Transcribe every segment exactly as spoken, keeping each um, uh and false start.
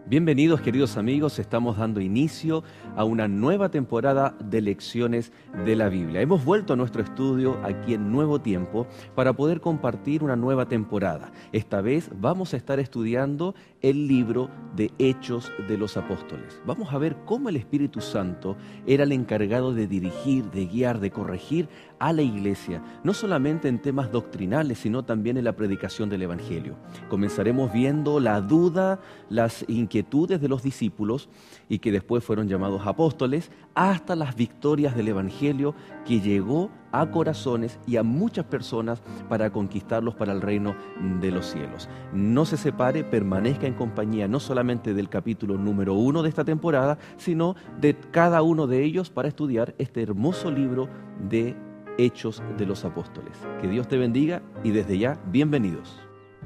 Bienvenidos, queridos amigos, estamos dando inicio a una nueva temporada de lecciones de la Biblia. Hemos vuelto a nuestro estudio aquí en Nuevo Tiempo para poder compartir una nueva temporada. Esta vez vamos a estar estudiando el libro de Hechos de los Apóstoles. Vamos a ver cómo el Espíritu Santo era el encargado de dirigir, de guiar, de corregir a la iglesia, no solamente en temas doctrinales, sino también en la predicación del Evangelio. Comenzaremos viendo la duda, las inquietudes de los discípulos y que después fueron llamados apóstoles, hasta las victorias del Evangelio que llegó a corazones y a muchas personas para conquistarlos para el reino de los cielos. No se separe, permanezca en compañía no solamente del capítulo número uno de esta temporada, sino de cada uno de ellos para estudiar este hermoso libro de Hechos de los Apóstoles. Que Dios te bendiga y desde ya, bienvenidos.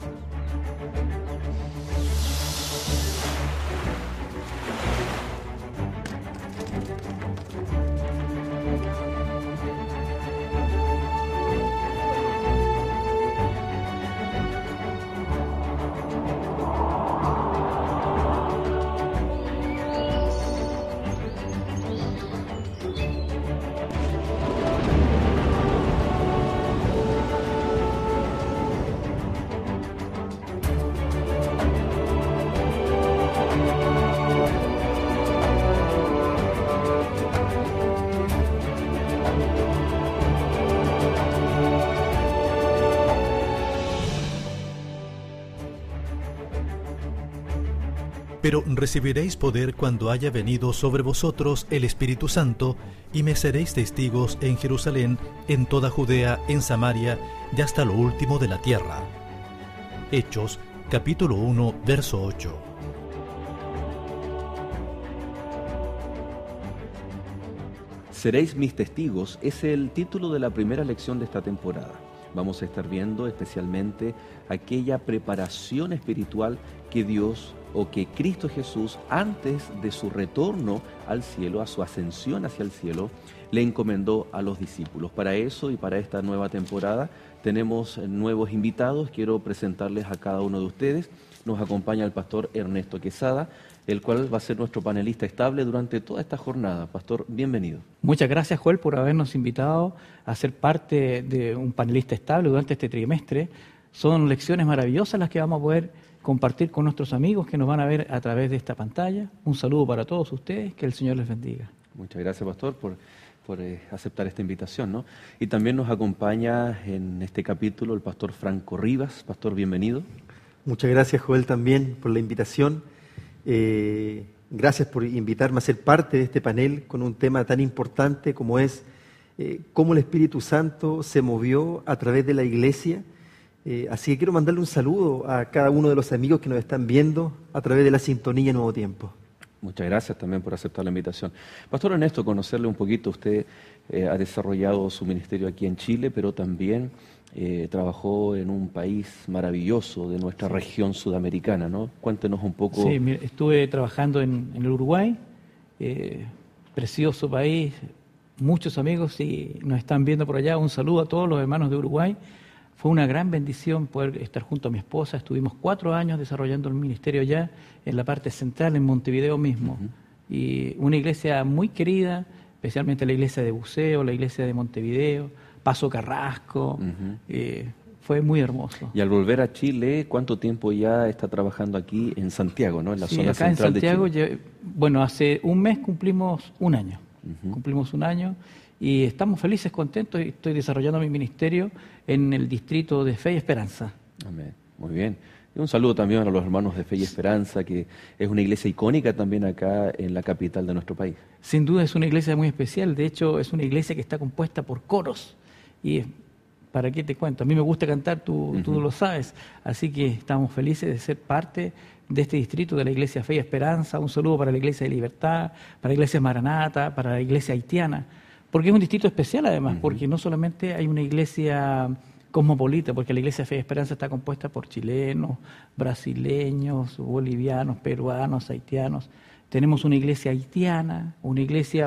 Pero recibiréis poder cuando haya venido sobre vosotros el Espíritu Santo, y me seréis testigos en Jerusalén, en toda Judea, en Samaria, y hasta lo último de la tierra. Hechos, capítulo uno, verso ocho. Seréis mis testigos es el título de la primera lección de esta temporada. Vamos a estar viendo especialmente aquella preparación espiritual que Dios o que Cristo Jesús, antes de su retorno al cielo, a su ascensión hacia el cielo, le encomendó a los discípulos. Para eso y para esta nueva temporada tenemos nuevos invitados. Quiero presentarles a cada uno de ustedes. Nos acompaña el pastor Ernesto Quesada, el cual va a ser nuestro panelista estable durante toda esta jornada. Pastor, bienvenido. Muchas gracias, Joel, por habernos invitado a ser parte de un panelista estable durante este trimestre. Son lecciones maravillosas las que vamos a poder compartir con nuestros amigos que nos van a ver a través de esta pantalla. Un saludo para todos ustedes, que el Señor les bendiga. Muchas gracias, pastor, por, por eh, aceptar esta invitación, ¿no? Y también nos acompaña en este capítulo el pastor Franco Rivas. Pastor, bienvenido. Muchas gracias, Joel, también por la invitación. Eh, gracias por invitarme a ser parte de este panel con un tema tan importante como es eh, cómo el Espíritu Santo se movió a través de la iglesia. Eh, así que quiero mandarle un saludo a cada uno de los amigos que nos están viendo a través de la sintonía Nuevo Tiempo. Muchas gracias también por aceptar la invitación. Pastor Ernesto, conocerle un poquito. Usted eh, ha desarrollado su ministerio aquí en Chile, pero también eh, trabajó en un país maravilloso de nuestra sí. región sudamericana, ¿no? Cuéntenos un poco. Sí, mire, estuve trabajando en, en el Uruguay, eh, precioso país, muchos amigos y nos están viendo por allá. Un saludo a todos los hermanos de Uruguay. Fue una gran bendición poder estar junto a mi esposa. Estuvimos cuatro años desarrollando el ministerio allá, en la parte central, en Montevideo mismo. Uh-huh. Y una iglesia muy querida, especialmente la iglesia de Buceo, la iglesia de Montevideo, Paso Carrasco. Uh-huh. eh, fue muy hermoso. Y al volver a Chile, ¿cuánto tiempo ya está trabajando aquí en Santiago, ¿no? En la sí, zona acá central en Santiago, de Chile? Yo, bueno, hace un mes cumplimos un año. Uh-huh. Cumplimos un año. Y estamos felices, contentos, y estoy desarrollando mi ministerio en el distrito de Fe y Esperanza. Amén. Muy bien. Y un saludo también a los hermanos de Fe y Esperanza, que es una iglesia icónica también acá en la capital de nuestro país. Sin duda es una iglesia muy especial. De hecho, es una iglesia que está compuesta por coros. Y ¿para qué te cuento? A mí me gusta cantar, tú, uh-huh. tú lo sabes. Así que estamos felices de ser parte de este distrito de la iglesia Fe y Esperanza. Un saludo para la iglesia de Libertad, para la iglesia Maranata, para la iglesia haitiana. Porque es un distrito especial además, uh-huh. porque no solamente hay una iglesia cosmopolita, porque la iglesia Fe y Esperanza está compuesta por chilenos, brasileños, bolivianos, peruanos, haitianos. Tenemos una iglesia haitiana, una iglesia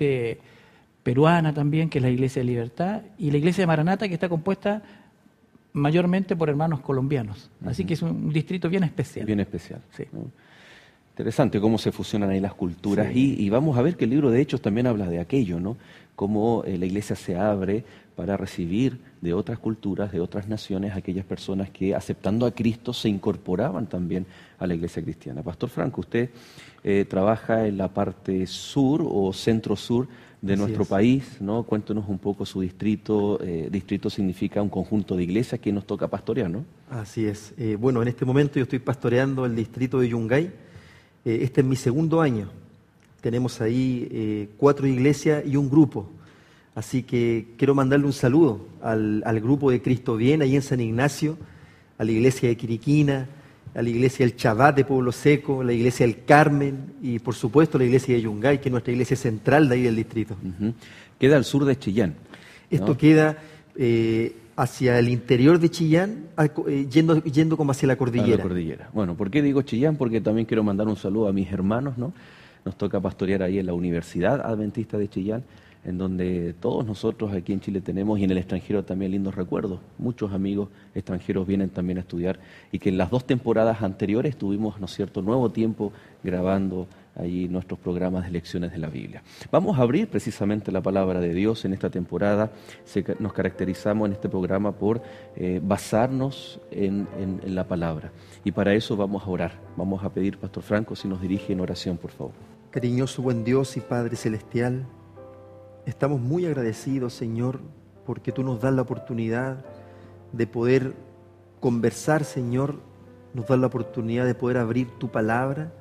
predominantemente peruana también, que es la iglesia de Libertad, y la iglesia de Maranata, que está compuesta mayormente por hermanos colombianos. Así Ujú. que es un distrito bien especial. Bien especial. Sí. ¿no? Interesante cómo se fusionan ahí las culturas. Sí. Y, y vamos a ver que el libro de Hechos también habla de aquello, ¿no? Cómo eh, la iglesia se abre para recibir de otras culturas, de otras naciones, aquellas personas que aceptando a Cristo se incorporaban también a la iglesia cristiana. Pastor Franco, usted eh, trabaja en la parte sur o centro-sur de Así nuestro es. país, ¿no? Cuéntenos un poco su distrito. Eh, distrito significa un conjunto de iglesias que nos toca pastorear, ¿no? Así es. Eh, bueno, en este momento yo estoy pastoreando el distrito de Yungay. Eh, este es mi segundo año. Tenemos ahí eh, cuatro iglesias y un grupo. Así que quiero mandarle un saludo al, al grupo de Cristo Bien, ahí en San Ignacio, a la iglesia de Quiriquina, a la iglesia del Chabat de Pueblo Seco, la iglesia del Carmen y por supuesto la iglesia de Yungay, que es nuestra iglesia central de ahí del distrito. Ujú. Queda al sur de Chillán, ¿no? Esto queda eh, hacia el interior de Chillán, al co- eh, yendo, yendo como hacia la A cordillera. la cordillera. Bueno, ¿por qué digo Chillán? Porque también quiero mandar un saludo a mis hermanos, ¿no? Nos toca pastorear ahí en la Universidad Adventista de Chillán, en donde todos nosotros aquí en Chile tenemos y en el extranjero también lindos recuerdos. Muchos amigos extranjeros vienen también a estudiar y que en las dos temporadas anteriores tuvimos, ¿no es cierto?, nuevo tiempo grabando ahí nuestros programas de lecciones de la Biblia. Vamos a abrir precisamente la palabra de Dios en esta temporada. Se ca- nos caracterizamos en este programa por eh, basarnos en, en- en la palabra. Y para eso vamos a orar. Vamos a pedir, Pastor Franco, si nos dirige en oración, por favor. Cariñoso buen Dios y Padre Celestial, estamos muy agradecidos, Señor, porque tú nos das la oportunidad de poder conversar, Señor, nos das la oportunidad de poder abrir tu palabra.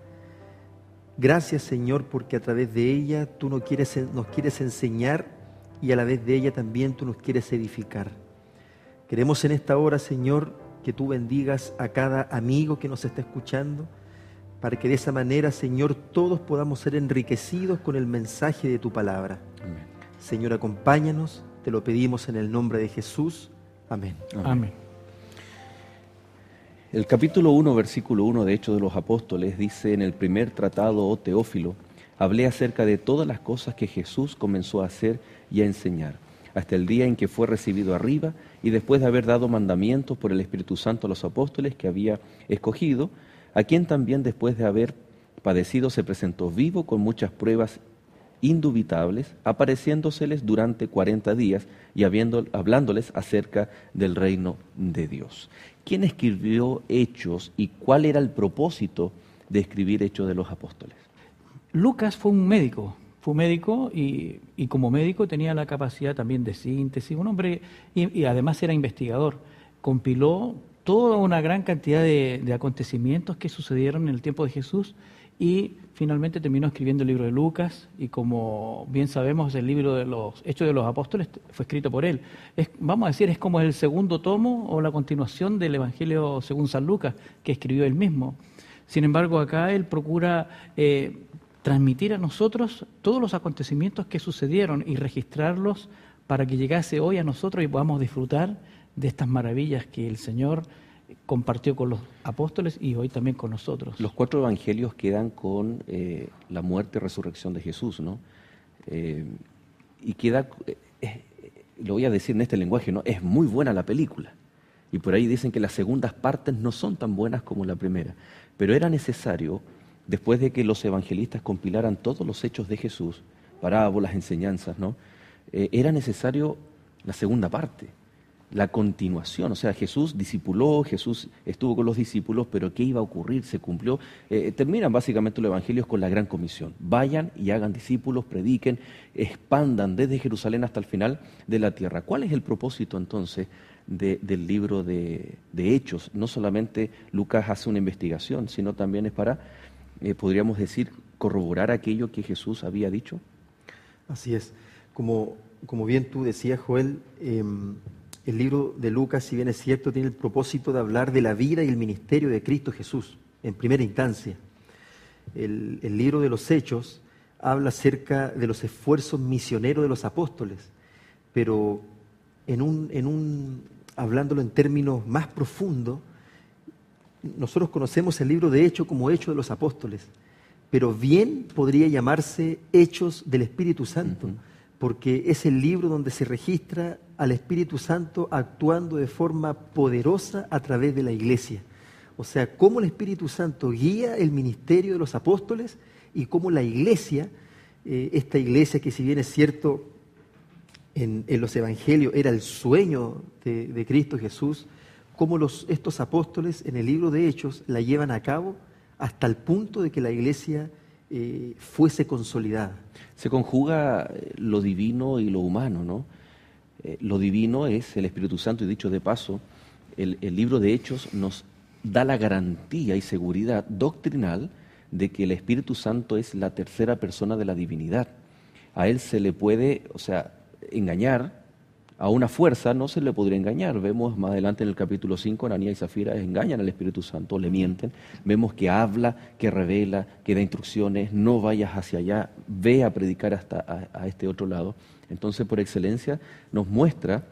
Gracias, Señor, porque a través de ella tú nos quieres, nos quieres enseñar y a la vez de ella también tú nos quieres edificar. Queremos en esta hora, Señor, que tú bendigas a cada amigo que nos está escuchando, para que de esa manera, Señor, todos podamos ser enriquecidos con el mensaje de tu palabra. Amén. Señor, acompáñanos, te lo pedimos en el nombre de Jesús. Amén. Amén. El capítulo uno, versículo uno de Hechos de los Apóstoles dice: en el primer tratado, oh Teófilo, hablé acerca de todas las cosas que Jesús comenzó a hacer y a enseñar, hasta el día en que fue recibido arriba, y después de haber dado mandamientos por el Espíritu Santo a los apóstoles que había escogido, a quien también después de haber padecido se presentó vivo con muchas pruebas indubitables, apareciéndoseles durante cuarenta días y habiendo, hablándoles acerca del reino de Dios. ¿Quién escribió Hechos y cuál era el propósito de escribir Hechos de los Apóstoles? Lucas fue un médico, fue un médico y, y como médico tenía la capacidad también de síntesis, un hombre, y, y además era investigador, compiló toda una gran cantidad de, de acontecimientos que sucedieron en el tiempo de Jesús y finalmente terminó escribiendo el libro de Lucas y como bien sabemos el libro de los Hechos de los Apóstoles fue escrito por él. Es, vamos a decir, es como el segundo tomo o la continuación del Evangelio según San Lucas que escribió él mismo. Sin embargo, acá él procura eh, transmitir a nosotros todos los acontecimientos que sucedieron y registrarlos para que llegase hoy a nosotros y podamos disfrutar de estas maravillas que el Señor compartió con los apóstoles y hoy también con nosotros. Los cuatro evangelios quedan con eh, la muerte y resurrección de Jesús, ¿no? Eh, y queda, eh, eh, lo voy a decir en este lenguaje, ¿no? Es muy buena la película. Y por ahí dicen que las segundas partes no son tan buenas como la primera. Pero era necesario, después de que los evangelistas compilaran todos los hechos de Jesús, parábolas, enseñanzas, ¿no? Eh, era necesario la segunda parte, la continuación. O sea, Jesús discipuló, Jesús estuvo con los discípulos, pero ¿qué iba a ocurrir? Se cumplió. Eh, terminan básicamente los evangelios con la gran comisión. Vayan y hagan discípulos, prediquen, expandan desde Jerusalén hasta el final de la tierra. ¿Cuál es el propósito entonces de, del libro de, de Hechos? No solamente Lucas hace una investigación, sino también es para, eh, podríamos decir, corroborar aquello que Jesús había dicho. Así es. Como, como bien tú decías, Joel, eh, el libro de Lucas, si bien es cierto, tiene el propósito de hablar de la vida y el ministerio de Cristo Jesús, en primera instancia. El, el libro de los Hechos habla acerca de los esfuerzos misioneros de los apóstoles, pero en un, en un, hablándolo en términos más profundos, nosotros conocemos el libro de Hechos como Hechos de los Apóstoles, pero bien podría llamarse Hechos del Espíritu Santo, Uh-huh. porque es el libro donde se registra al Espíritu Santo actuando de forma poderosa a través de la iglesia. O sea, cómo el Espíritu Santo guía el ministerio de los apóstoles y cómo la iglesia, eh, esta iglesia que si bien es cierto en, en los evangelios era el sueño de, de Cristo Jesús, cómo los, estos apóstoles en el libro de Hechos la llevan a cabo hasta el punto de que la iglesia eh, fuese consolidada. Se conjuga lo divino y lo humano, ¿no? Eh, lo divino es el Espíritu Santo, y dicho de paso, el, el libro de Hechos nos da la garantía y seguridad doctrinal de que el Espíritu Santo es la tercera persona de la divinidad. A él se le puede, o sea, engañar. A una fuerza no se le podría engañar. Vemos más adelante en el capítulo cinco, Ananías y Zafira engañan al Espíritu Santo, le mienten. Vemos que habla, que revela, que da instrucciones, no vayas hacia allá, ve a predicar hasta a, a este otro lado. Entonces, por excelencia, nos muestra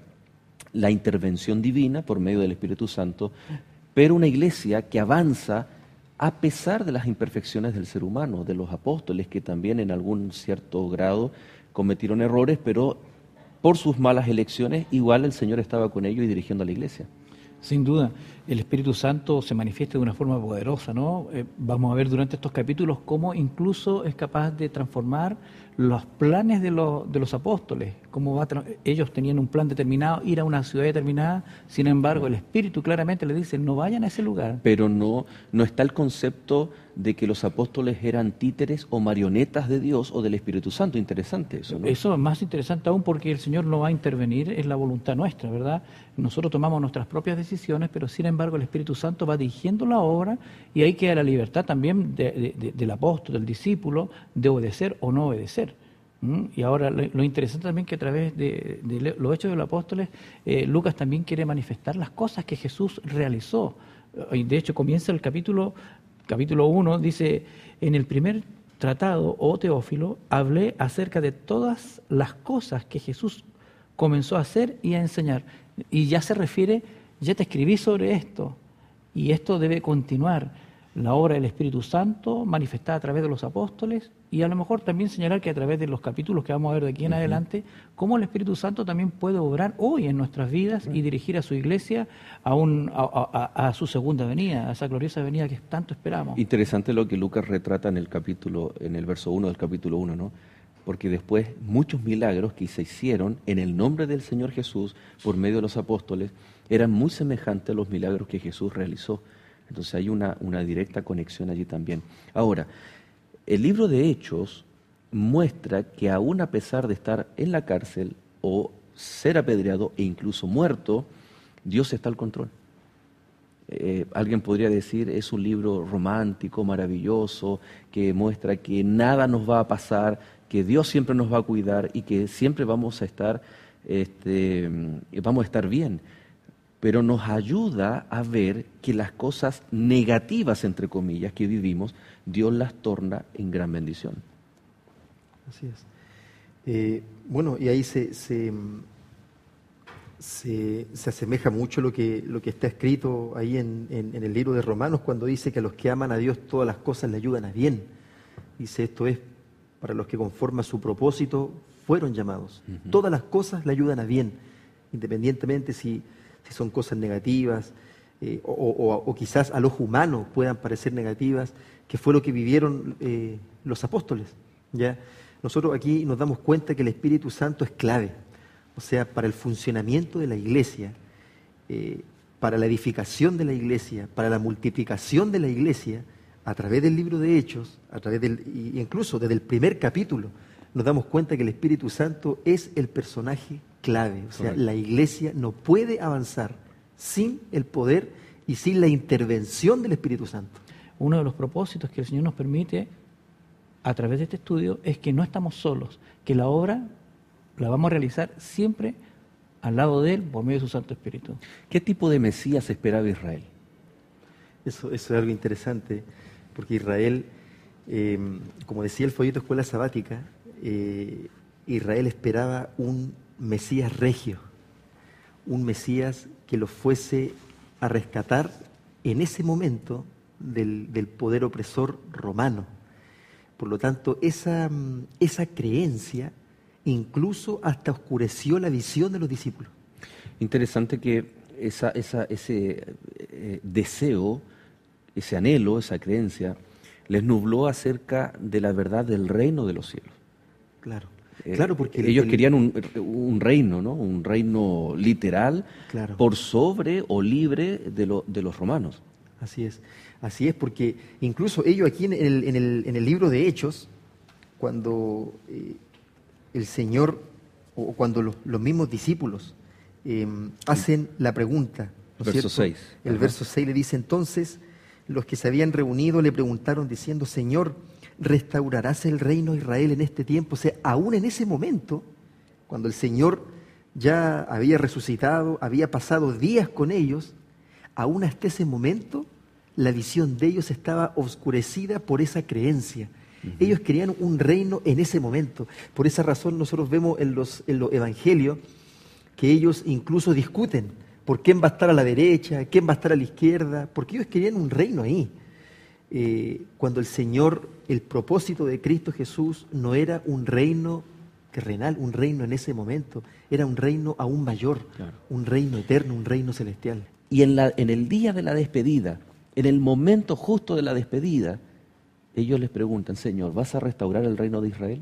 la intervención divina por medio del Espíritu Santo, pero una iglesia que avanza a pesar de las imperfecciones del ser humano, de los apóstoles, que también en algún cierto grado cometieron errores, pero por sus malas elecciones, igual el Señor estaba con ellos y dirigiendo a la iglesia. Sin duda, el Espíritu Santo se manifiesta de una forma poderosa, ¿no? Eh, vamos a ver durante estos capítulos cómo incluso es capaz de transformar los planes de los, de los apóstoles. Cómo va tra- ellos tenían un plan determinado, ir a una ciudad determinada, sin embargo el Espíritu claramente les dice, no vayan a ese lugar. Pero no, no está el concepto de que los apóstoles eran títeres o marionetas de Dios o del Espíritu Santo. Interesante eso, ¿no? Eso es más interesante aún porque el Señor no va a intervenir, es la voluntad nuestra, ¿verdad? Nosotros tomamos nuestras propias decisiones, pero sin embargo el Espíritu Santo va dirigiendo la obra y ahí queda la libertad también de, de, de, del apóstol, del discípulo, de obedecer o no obedecer. ¿Mm? Y ahora lo, lo interesante también que a través de, de los hechos de los apóstoles, eh, Lucas también quiere manifestar las cosas que Jesús realizó. Y de hecho comienza el capítulo capítulo uno, dice, en el primer tratado, oh Teófilo, hablé acerca de todas las cosas que Jesús comenzó a hacer y a enseñar. Y ya se refiere, ya te escribí sobre esto, y esto debe continuar. La obra del Espíritu Santo manifestada a través de los apóstoles, y a lo mejor también señalar que a través de los capítulos que vamos a ver de aquí en uh-huh. adelante, cómo el Espíritu Santo también puede obrar hoy en nuestras vidas uh-huh. y dirigir a su iglesia a, un, a, a, a su segunda venida, a esa gloriosa venida que tanto esperamos. Interesante lo que Lucas retrata en el capítulo, en el verso uno del capítulo uno, ¿no? Porque después muchos milagros que se hicieron en el nombre del Señor Jesús por medio de los apóstoles eran muy semejantes a los milagros que Jesús realizó. Entonces hay una, una directa conexión allí también. Ahora, el libro de Hechos muestra que aún a pesar de estar en la cárcel o ser apedreado e incluso muerto, Dios está al control. Eh, alguien podría decir, es un libro romántico, maravilloso, que muestra que nada nos va a pasar, que Dios siempre nos va a cuidar y que siempre vamos a estar, este, vamos a estar bien. Pero nos ayuda a ver que las cosas negativas, entre comillas, que vivimos, Dios las torna en gran bendición. Así es. Eh, bueno, y ahí se, se, se, se asemeja mucho lo que, lo que está escrito ahí en, en, en el libro de Romanos, cuando dice que a los que aman a Dios todas las cosas le ayudan a bien. Dice, esto es para los que conforme a su propósito fueron llamados. Uh-huh. Todas las cosas le ayudan a bien, independientemente si... si son cosas negativas, eh, o, o, o quizás al ojo humano puedan parecer negativas, que fue lo que vivieron eh, los apóstoles. ¿Ya? Nosotros aquí nos damos cuenta que el Espíritu Santo es clave, o sea, para el funcionamiento de la iglesia, eh, para la edificación de la iglesia, para la multiplicación de la iglesia, a través del libro de Hechos, a través del, incluso desde el primer capítulo, nos damos cuenta que el Espíritu Santo es el personaje clave. O sea, la iglesia no puede avanzar sin el poder y sin la intervención del Espíritu Santo. Uno de los propósitos que el Señor nos permite a través de este estudio es que no estamos solos, que la obra la vamos a realizar siempre al lado de Él por medio de su Santo Espíritu. ¿Qué tipo de Mesías esperaba Israel? Eso, eso es algo interesante, porque Israel, eh, como decía el folleto Escuela Sabática, eh, Israel esperaba un Mesías regio, un Mesías que los fuese a rescatar en ese momento del, del poder opresor romano. Por lo tanto, esa, esa creencia incluso hasta oscureció la visión de los discípulos. Interesante que esa, esa, ese eh, deseo, ese anhelo, esa creencia, les nubló acerca de la verdad del reino de los cielos. Claro, Eh, claro, porque ellos el- querían un, un reino, ¿no? Un reino literal, Claro. por sobre o libre de, lo- de los romanos. Así es, así es, porque incluso ellos aquí en el, en el, en el libro de Hechos, cuando eh, el Señor, o cuando los, los mismos discípulos eh, hacen la pregunta, ¿no es Verso cierto? seis. El Ajá. verso seis le dice, entonces los que se habían reunido le preguntaron diciendo, Señor, ¿restaurarás el reino de Israel en este tiempo? O sea, aún en ese momento, cuando el Señor ya había resucitado, había pasado días con ellos, aún hasta ese momento la visión de ellos estaba oscurecida por esa creencia. Uh-huh. Ellos querían un reino en ese momento. Por esa razón nosotros vemos en los, en los evangelios que ellos incluso discuten por quién va a estar a la derecha, quién va a estar a la izquierda, porque ellos querían un reino ahí. Eh, cuando el Señor, el propósito de Cristo Jesús no era un reino terrenal, un reino en ese momento, era un reino aún mayor, claro. Un reino eterno, un reino celestial. Y en, la, en el día de la despedida, en el momento justo de la despedida, ellos les preguntan, Señor, ¿vas a restaurar el reino de Israel?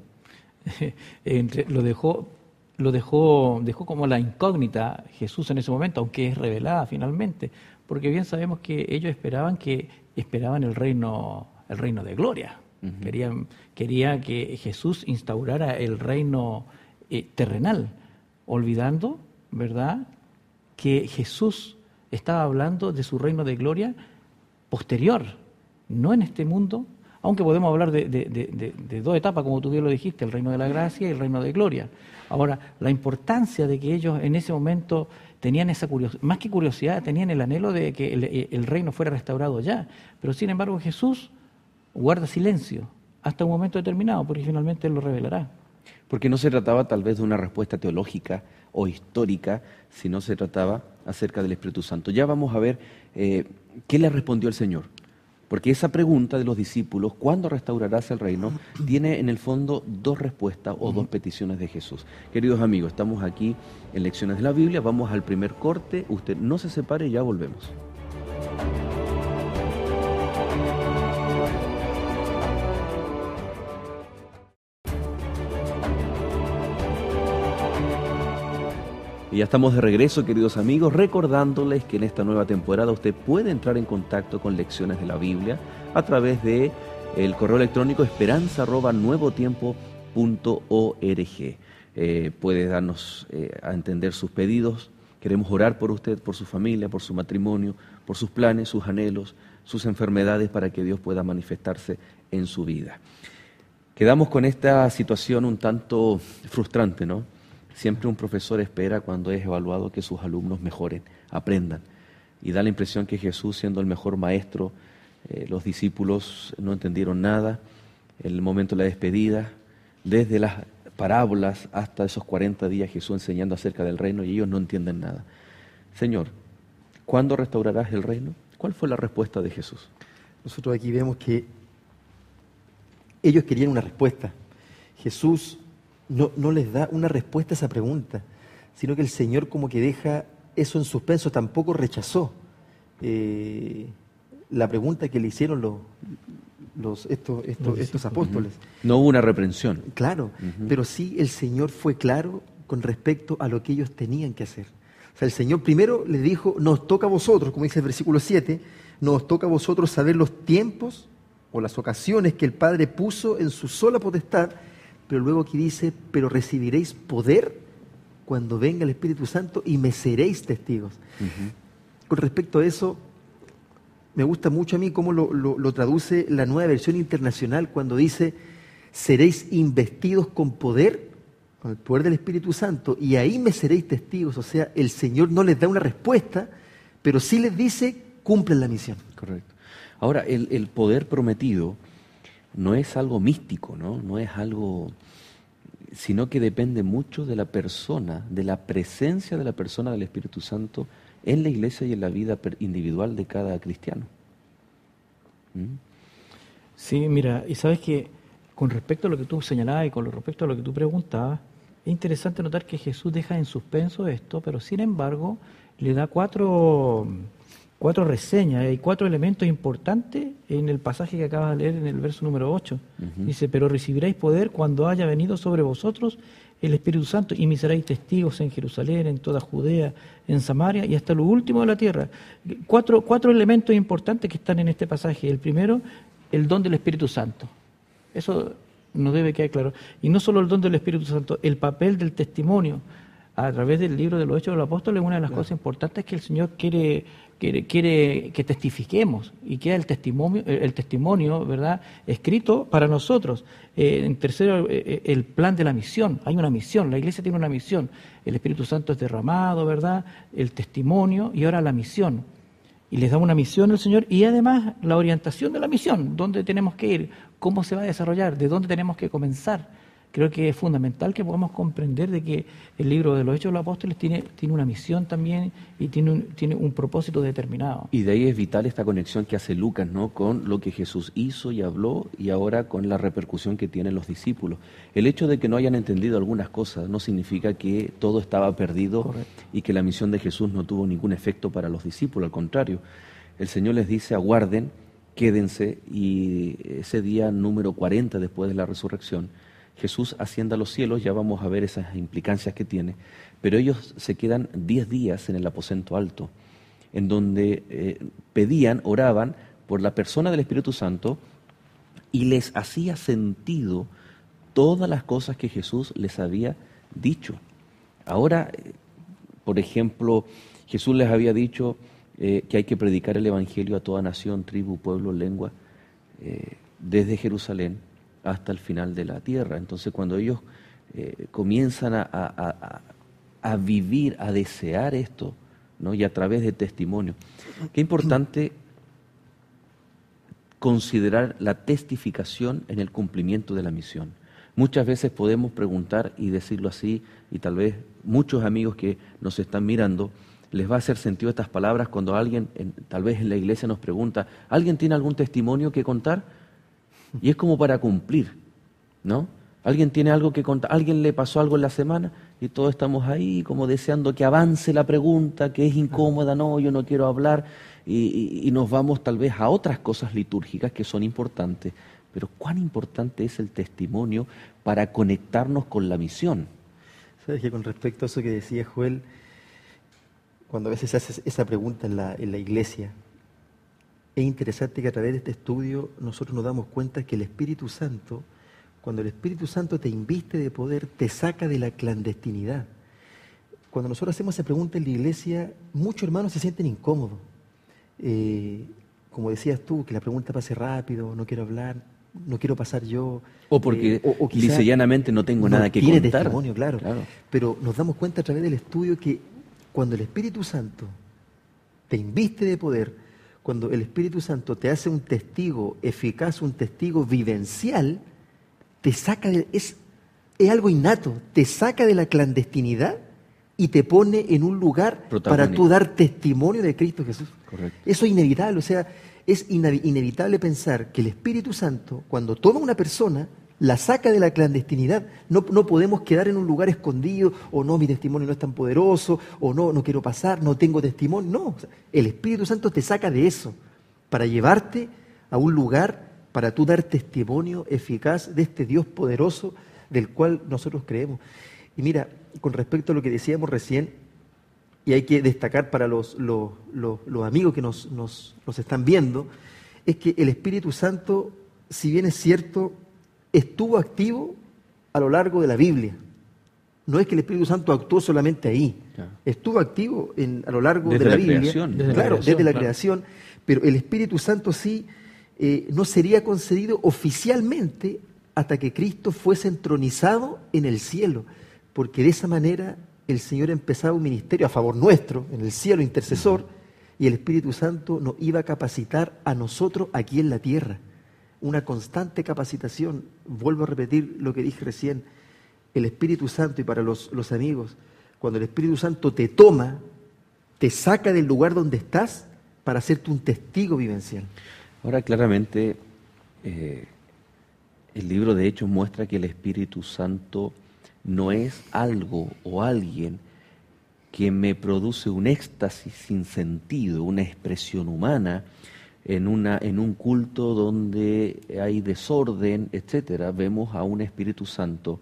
Entre, lo dejó, lo dejó, dejó como la incógnita Jesús en ese momento, aunque es revelada finalmente, porque bien sabemos que ellos esperaban que esperaban el reino, el reino de gloria. Uh-huh. Querían, quería que Jesús instaurara el reino eh, terrenal, olvidando, ¿verdad?, que Jesús estaba hablando de su reino de gloria posterior, no en este mundo, aunque podemos hablar de, de, de, de, de dos etapas, como tú bien lo dijiste, el reino de la gracia y el reino de gloria. Ahora, la importancia de que ellos en ese momento tenían esa curiosidad, más que curiosidad, tenían el anhelo de que el, el reino fuera restaurado ya, pero sin embargo Jesús guarda silencio hasta un momento determinado, porque finalmente Él lo revelará. Porque no se trataba tal vez de una respuesta teológica o histórica, sino se trataba acerca del Espíritu Santo. Ya vamos a ver eh, qué le respondió el Señor. Porque esa pregunta de los discípulos, ¿cuándo restaurarás el reino?, tiene en el fondo dos respuestas o dos peticiones de Jesús. Queridos amigos, estamos aquí en Lecciones de la Biblia, vamos al primer corte, usted no se separe y ya volvemos. Y ya estamos de regreso, queridos amigos, recordándoles que en esta nueva temporada usted puede entrar en contacto con Lecciones de la Biblia a través de el correo electrónico esperanza arroba nuevotiempo punto org. Eh, puede darnos eh, a entender sus pedidos. Queremos orar por usted, por su familia, por su matrimonio, por sus planes, sus anhelos, sus enfermedades, para que Dios pueda manifestarse en su vida. Quedamos con esta situación un tanto frustrante, ¿no? Siempre un profesor espera, cuando es evaluado, que sus alumnos mejoren, aprendan. Y da la impresión que Jesús, siendo el mejor maestro, eh, los discípulos no entendieron nada. En el momento de la despedida, desde las parábolas hasta esos cuarenta días, Jesús enseñando acerca del reino, y ellos no entienden nada. Señor, ¿cuándo restaurarás el reino? ¿Cuál fue la respuesta de Jesús? Nosotros aquí vemos que ellos querían una respuesta. Jesús No, no les da una respuesta a esa pregunta, sino que el Señor como que deja eso en suspenso, tampoco rechazó eh, la pregunta que le hicieron los, los, estos, estos, estos apóstoles. Uh-huh. No hubo una reprensión. Claro, uh-huh. Pero sí el Señor fue claro con respecto a lo que ellos tenían que hacer. O sea, el Señor primero les dijo, nos toca a vosotros, como dice el versículo siete, nos toca a vosotros saber los tiempos o las ocasiones que el Padre puso en su sola potestad. Pero luego aquí dice, pero recibiréis poder cuando venga el Espíritu Santo y me seréis testigos. Uh-huh. Con respecto a eso, me gusta mucho a mí cómo lo, lo, lo traduce la Nueva Versión Internacional cuando dice, seréis investidos con poder, con el poder del Espíritu Santo, y ahí me seréis testigos. O sea, el Señor no les da una respuesta, pero sí les dice, cumplen la misión. Correcto. Ahora, el, el poder prometido no es algo místico, ¿no? No es algo, sino que depende mucho de la persona, de la presencia de la persona del Espíritu Santo en la iglesia y en la vida individual de cada cristiano. ¿Mm? Sí, mira, y sabes que con respecto a lo que tú señalabas y con respecto a lo que tú preguntabas, Es interesante notar que Jesús deja en suspenso esto, pero sin embargo le da cuatro, cuatro reseñas, hay cuatro elementos importantes en el pasaje que acabas de leer en el verso número ocho. Uh-huh. Dice, pero recibiréis poder cuando haya venido sobre vosotros el Espíritu Santo y me seréis testigos en Jerusalén, en toda Judea, en Samaria y hasta lo último de la tierra. Cuatro, cuatro elementos importantes que están en este pasaje. El primero, el don del Espíritu Santo. Eso nos debe quedar claro. Y no solo el don del Espíritu Santo, el papel del testimonio. A través del libro de los Hechos de los Apóstoles, una de las claro. cosas importantes es que el Señor quiere, quiere, quiere que testifiquemos y queda el testimonio, el testimonio, ¿verdad?, escrito para nosotros. Eh, en tercero, eh, el plan de la misión. Hay una misión, la iglesia tiene una misión. El Espíritu Santo es derramado, ¿verdad?, el testimonio y ahora la misión. Y les da una misión al Señor y además la orientación de la misión, dónde tenemos que ir, cómo se va a desarrollar, de dónde tenemos que comenzar. Creo que es fundamental que podamos comprender de que el libro de los Hechos de los Apóstoles tiene, tiene una misión también y tiene un, tiene un propósito determinado. Y de ahí es vital esta conexión que hace Lucas, ¿no?, con lo que Jesús hizo y habló y ahora con la repercusión que tienen los discípulos. El hecho de que no hayan entendido algunas cosas no significa que todo estaba perdido. Correcto. Y que la misión de Jesús no tuvo ningún efecto para los discípulos, al contrario. El Señor les dice, aguarden, quédense, y ese día número cuarenta después de la resurrección, Jesús asciende a los cielos, ya vamos a ver esas implicancias que tiene, pero ellos se quedan diez días en el aposento alto, en donde eh, pedían, oraban por la persona del Espíritu Santo y les hacía sentido todas las cosas que Jesús les había dicho. Ahora, eh, por ejemplo, Jesús les había dicho eh, que hay que predicar el Evangelio a toda nación, tribu, pueblo, lengua, eh, desde Jerusalén hasta el final de la tierra. Entonces, cuando ellos eh, comienzan a, a, a, a vivir, a desear esto, ¿no?, y a través de testimonio, qué importante considerar la testificación en el cumplimiento de la misión. Muchas veces podemos preguntar y decirlo así, y tal vez muchos amigos que nos están mirando, les va a hacer sentido estas palabras cuando alguien, en, tal vez en la iglesia nos pregunta, ¿alguien tiene algún testimonio que contar? Y es como para cumplir, ¿no? ¿Alguien tiene algo que contar? ¿Alguien le pasó algo en la semana? Y todos estamos ahí como deseando que avance la pregunta, que es incómoda, no, yo no quiero hablar, y, y, y nos vamos tal vez a otras cosas litúrgicas que son importantes. Pero ¿cuán importante es el testimonio para conectarnos con la misión? Sabes que con respecto a eso que decía Joel, cuando a veces se hace esa pregunta en la, en la iglesia, es interesante que a través de este estudio nosotros nos damos cuenta que el Espíritu Santo, cuando el Espíritu Santo te inviste de poder, te saca de la clandestinidad. Cuando nosotros hacemos esa pregunta en la iglesia, muchos hermanos se sienten incómodos. Eh, como decías tú, que la pregunta pase rápido, no quiero hablar, no quiero pasar yo. O porque eh, o, o quizá, llanamente no tengo no nada que tiene contar. Testimonio, claro. claro. Pero nos damos cuenta a través del estudio que cuando el Espíritu Santo te inviste de poder, cuando el Espíritu Santo te hace un testigo eficaz, un testigo vivencial, te saca de, es, es algo innato, te saca de la clandestinidad y te pone en un lugar para tú dar testimonio de Cristo Jesús. Correcto. Eso es inevitable, o sea, es inevitable pensar que el Espíritu Santo, cuando toma una persona, la saca de la clandestinidad. No, no podemos quedar en un lugar escondido, o no, mi testimonio no es tan poderoso, o no, no quiero pasar, no tengo testimonio. No, o sea, el Espíritu Santo te saca de eso para llevarte a un lugar para tú dar testimonio eficaz de este Dios poderoso del cual nosotros creemos. Y mira, con respecto a lo que decíamos recién, y hay que destacar para los, los, los, los amigos que nos, nos, nos están viendo, es que el Espíritu Santo, si bien es cierto, estuvo activo a lo largo de la Biblia. No es que el Espíritu Santo actuó solamente ahí. Claro. Estuvo activo en, a lo largo desde de la, la Biblia. Creación, desde claro, la creación, desde la claro. creación. Pero el Espíritu Santo sí eh, no sería concedido oficialmente hasta que Cristo fuese entronizado en el cielo. Porque de esa manera el Señor empezaba un ministerio a favor nuestro, en el cielo intercesor, uh-huh. y el Espíritu Santo nos iba a capacitar a nosotros aquí en la tierra. Una constante capacitación. Vuelvo a repetir lo que dije recién. El Espíritu Santo, y para los, los amigos, cuando el Espíritu Santo te toma, te saca del lugar donde estás para hacerte un testigo vivencial. Ahora, claramente, eh, el libro de Hechos muestra que el Espíritu Santo no es algo o alguien que me produce un éxtasis sin sentido, una expresión humana, en, una, en un culto donde hay desorden, etcétera. Vemos a un Espíritu Santo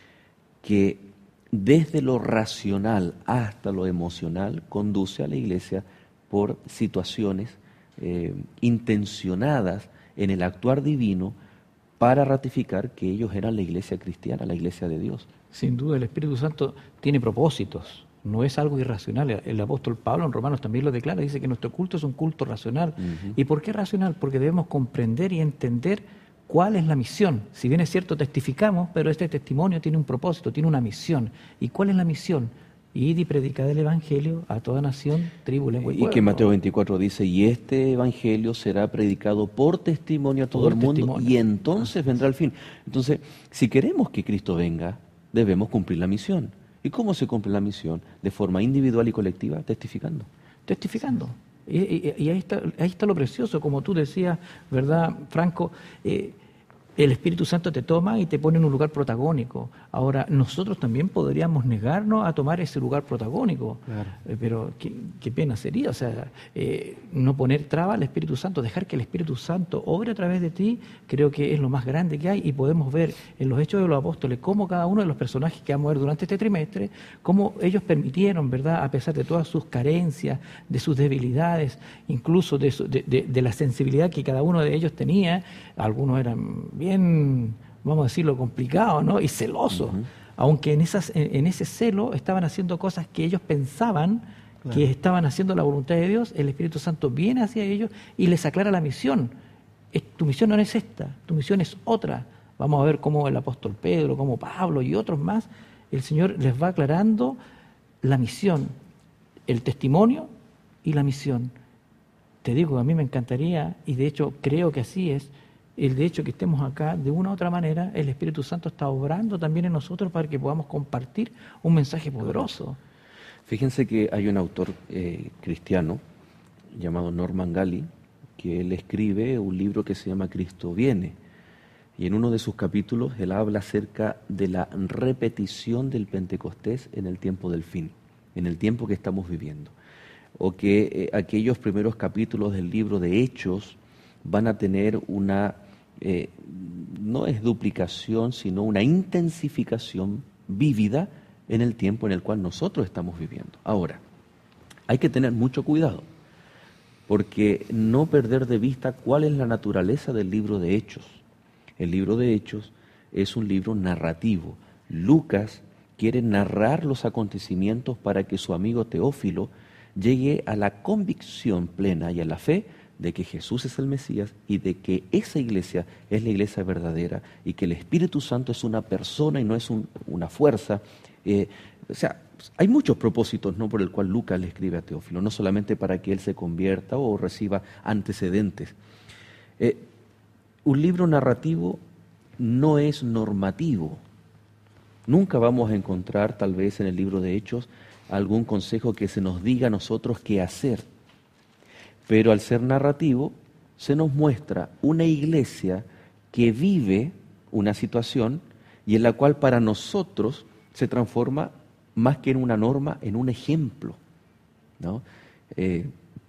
que desde lo racional hasta lo emocional conduce a la iglesia por situaciones eh, intencionadas en el actuar divino para ratificar que ellos eran la iglesia cristiana, la iglesia de Dios. Sin duda, el Espíritu Santo tiene propósitos, no es algo irracional. El apóstol Pablo en Romanos también lo declara, dice que nuestro culto es un culto racional. Uh-huh. ¿Y por qué racional? Porque debemos comprender y entender cuál es la misión. Si bien es cierto, testificamos, pero este testimonio tiene un propósito, tiene una misión. ¿Y cuál es la misión? Id y predicad el Evangelio a toda nación, tribu, lengua y pueblo. Y que Mateo veinticuatro dice, y este Evangelio será predicado por testimonio a todo por el mundo, testimonio. Y entonces vendrá el fin. Entonces, si queremos que Cristo venga, debemos cumplir la misión. ¿Y cómo se cumple la misión? De forma individual y colectiva, testificando. Testificando. Y, y, y ahí, está, ahí está lo precioso, como tú decías, ¿verdad, Franco? Eh, El Espíritu Santo te toma y te pone en un lugar protagónico. Ahora, nosotros también podríamos negarnos a tomar ese lugar protagónico, claro. eh, pero qué, qué pena sería, o sea, eh, no poner traba al Espíritu Santo, dejar que el Espíritu Santo obre a través de ti, creo que es lo más grande que hay, y podemos ver en los Hechos de los Apóstoles cómo cada uno de los personajes que vamos a ver durante este trimestre, cómo ellos permitieron, ¿verdad?, a pesar de todas sus carencias, de sus debilidades, incluso de, su, de, de, de la sensibilidad que cada uno de ellos tenía, algunos eran bien, vamos a decirlo, complicados, ¿no?, y celosos, uh-huh. aunque en, esas, en, en ese celo estaban haciendo cosas que ellos pensaban claro. que estaban haciendo la voluntad de Dios. El Espíritu Santo viene hacia ellos y les aclara la misión. Es, tu misión no es esta, tu misión es otra. Vamos a ver cómo el apóstol Pedro, como Pablo y otros más, el Señor les va aclarando la misión, el testimonio y la misión. Te digo, a mí me encantaría, y de hecho creo que así es, el de hecho que estemos acá, de una u otra manera, el Espíritu Santo está obrando también en nosotros para que podamos compartir un mensaje poderoso. Fíjense que hay un autor eh, cristiano llamado Norman Gali, que él escribe un libro que se llama Cristo viene, y en uno de sus capítulos él habla acerca de la repetición del Pentecostés en el tiempo del fin, en el tiempo que estamos viviendo, o que eh, aquellos primeros capítulos del libro de Hechos van a tener una Eh, no es duplicación, sino una intensificación vívida en el tiempo en el cual nosotros estamos viviendo. Ahora, hay que tener mucho cuidado, porque no perder de vista cuál es la naturaleza del libro de Hechos. El libro de Hechos es un libro narrativo. Lucas quiere narrar los acontecimientos para que su amigo Teófilo llegue a la convicción plena y a la fe de que Jesús es el Mesías y de que esa iglesia es la iglesia verdadera y que el Espíritu Santo es una persona y no es un, una fuerza. Eh, o sea, hay muchos propósitos, ¿no?, por el cual Lucas le escribe a Teófilo, no solamente para que él se convierta o reciba antecedentes. Eh, un libro narrativo no es normativo. Nunca vamos a encontrar, tal vez en el libro de Hechos, algún consejo que se nos diga a nosotros qué hacer. Pero al ser narrativo, se nos muestra una iglesia que vive una situación y en la cual para nosotros se transforma más que en una norma, en un ejemplo, ¿no? Eh,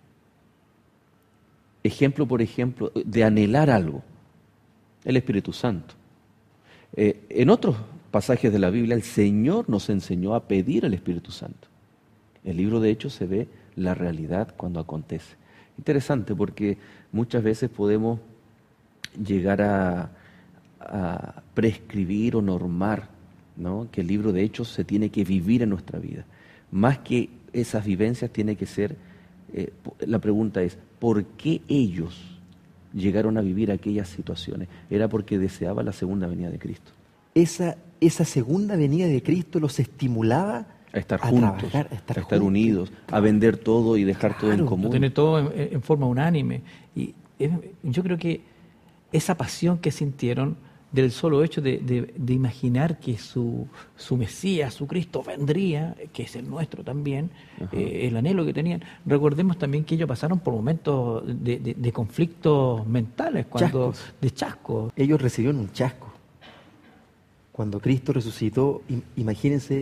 ejemplo, por ejemplo, de anhelar algo, el Espíritu Santo. Eh, en otros pasajes de la Biblia, el Señor nos enseñó a pedir al Espíritu Santo. En el libro de Hechos se ve la realidad cuando acontece. Interesante, porque muchas veces podemos llegar a, a prescribir o normar, ¿no?, que el libro de Hechos se tiene que vivir en nuestra vida. Más que esas vivencias tiene que ser, eh, la pregunta es, ¿por qué ellos llegaron a vivir aquellas situaciones? Era porque deseaban la segunda venida de Cristo. Esa, esa segunda venida de Cristo los estimulaba a estar a juntos, trabajar, a estar, a estar juntos, unidos, a vender todo y dejar claro, todo en común. A tener todo en, en forma unánime. Y es, yo creo que esa pasión que sintieron del solo hecho de, de, de imaginar que su, su Mesías, su Cristo vendría, que es el nuestro también, eh, el anhelo que tenían. Recordemos también que ellos pasaron por momentos de, de, de conflictos mentales, cuando chascos. de chasco. Ellos recibieron un chasco. cuando Cristo resucitó, imagínense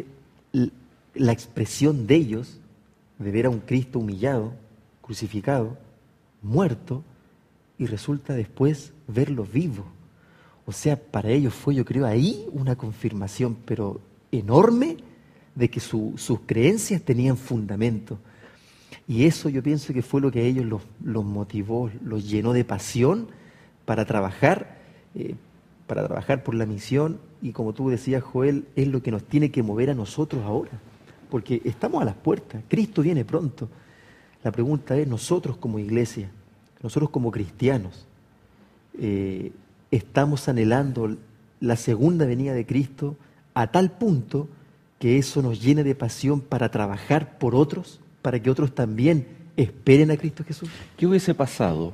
la expresión de ellos, de ver a un Cristo humillado, crucificado, muerto, y resulta después verlo vivo. O sea, para ellos fue, yo creo, ahí una confirmación, pero enorme, de que su, sus creencias tenían fundamento. Y eso yo pienso que fue lo que a ellos los, los motivó, los llenó de pasión para trabajar, eh, para trabajar por la misión. Y como tú decías, Joel, es lo que nos tiene que mover a nosotros ahora. Porque estamos a las puertas, Cristo viene pronto. La pregunta es, nosotros como iglesia, nosotros como cristianos, eh, estamos anhelando la segunda venida de Cristo a tal punto que eso nos llene de pasión para trabajar por otros, para que otros también esperen a Cristo Jesús. ¿Qué hubiese pasado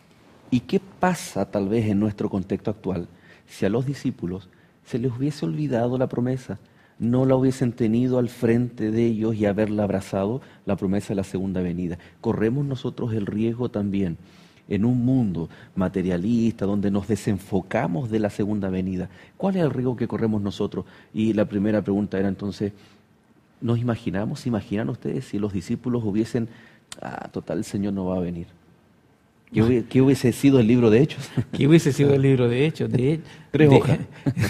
y qué pasa tal vez en nuestro contexto actual si a los discípulos se les hubiese olvidado la promesa? No la hubiesen tenido al frente de ellos y haberla abrazado, la promesa de la segunda venida. Corremos nosotros el riesgo también en un mundo materialista donde nos desenfocamos de la segunda venida. ¿Cuál es el riesgo que corremos nosotros? Y la primera pregunta era entonces, ¿nos imaginamos, se imaginan ustedes si los discípulos hubiesen, ah, total, el Señor no va a venir? ¿Qué hubiese, ¿Qué hubiese sido el libro de Hechos? ¿Qué hubiese sido el libro de Hechos? De, Tres de, hojas.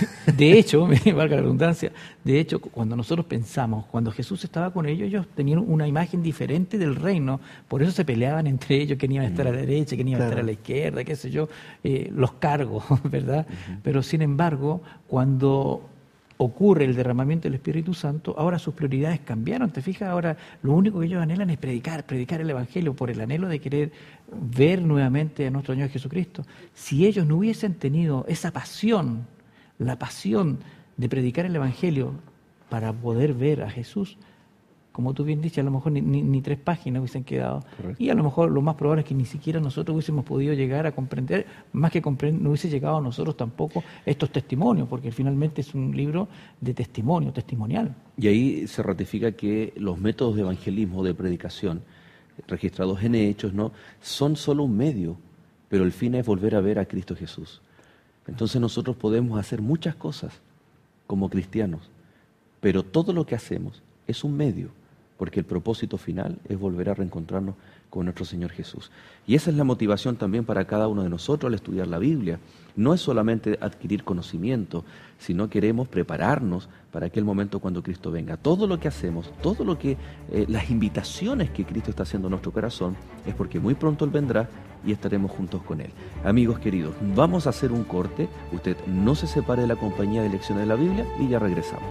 De hecho, me valga la redundancia, de hecho, cuando nosotros pensamos, cuando Jesús estaba con ellos, ellos tenían una imagen diferente del reino, por eso se peleaban entre ellos, quién iba a estar a la derecha, quién iba claro. a estar a la izquierda, qué sé yo, eh, los cargos, ¿verdad? Uh-huh. Pero sin embargo, cuando ocurre el derramamiento del Espíritu Santo, ahora sus prioridades cambiaron. ¿Te fijas? Ahora lo único que ellos anhelan es predicar, predicar el Evangelio por el anhelo de querer ver nuevamente a nuestro Señor Jesucristo. Si ellos no hubiesen tenido esa pasión, la pasión de predicar el Evangelio para poder ver a Jesús, como tú bien dices, a lo mejor ni, ni, ni tres páginas hubiesen quedado. Correcto. Y a lo mejor lo más probable es que ni siquiera nosotros hubiésemos podido llegar a comprender, más que comprender, no hubiese llegado a nosotros tampoco estos testimonios, porque finalmente es un libro de testimonio, testimonial. Y ahí se ratifica que los métodos de evangelismo, de predicación, registrados en Hechos, ¿no?, son solo un medio, pero el fin es volver a ver a Cristo Jesús. Entonces nosotros podemos hacer muchas cosas como cristianos, pero todo lo que hacemos es un medio, porque el propósito final es volver a reencontrarnos con nuestro Señor Jesús. Y esa es la motivación también para cada uno de nosotros al estudiar la Biblia. No es solamente adquirir conocimiento, sino queremos prepararnos para aquel momento cuando Cristo venga. Todo lo que hacemos, todo lo que, eh, las invitaciones que Cristo está haciendo en nuestro corazón, es porque muy pronto Él vendrá y estaremos juntos con Él. Amigos queridos, vamos a hacer un corte. Usted no se separe de la compañía de lecciones de la Biblia y ya regresamos.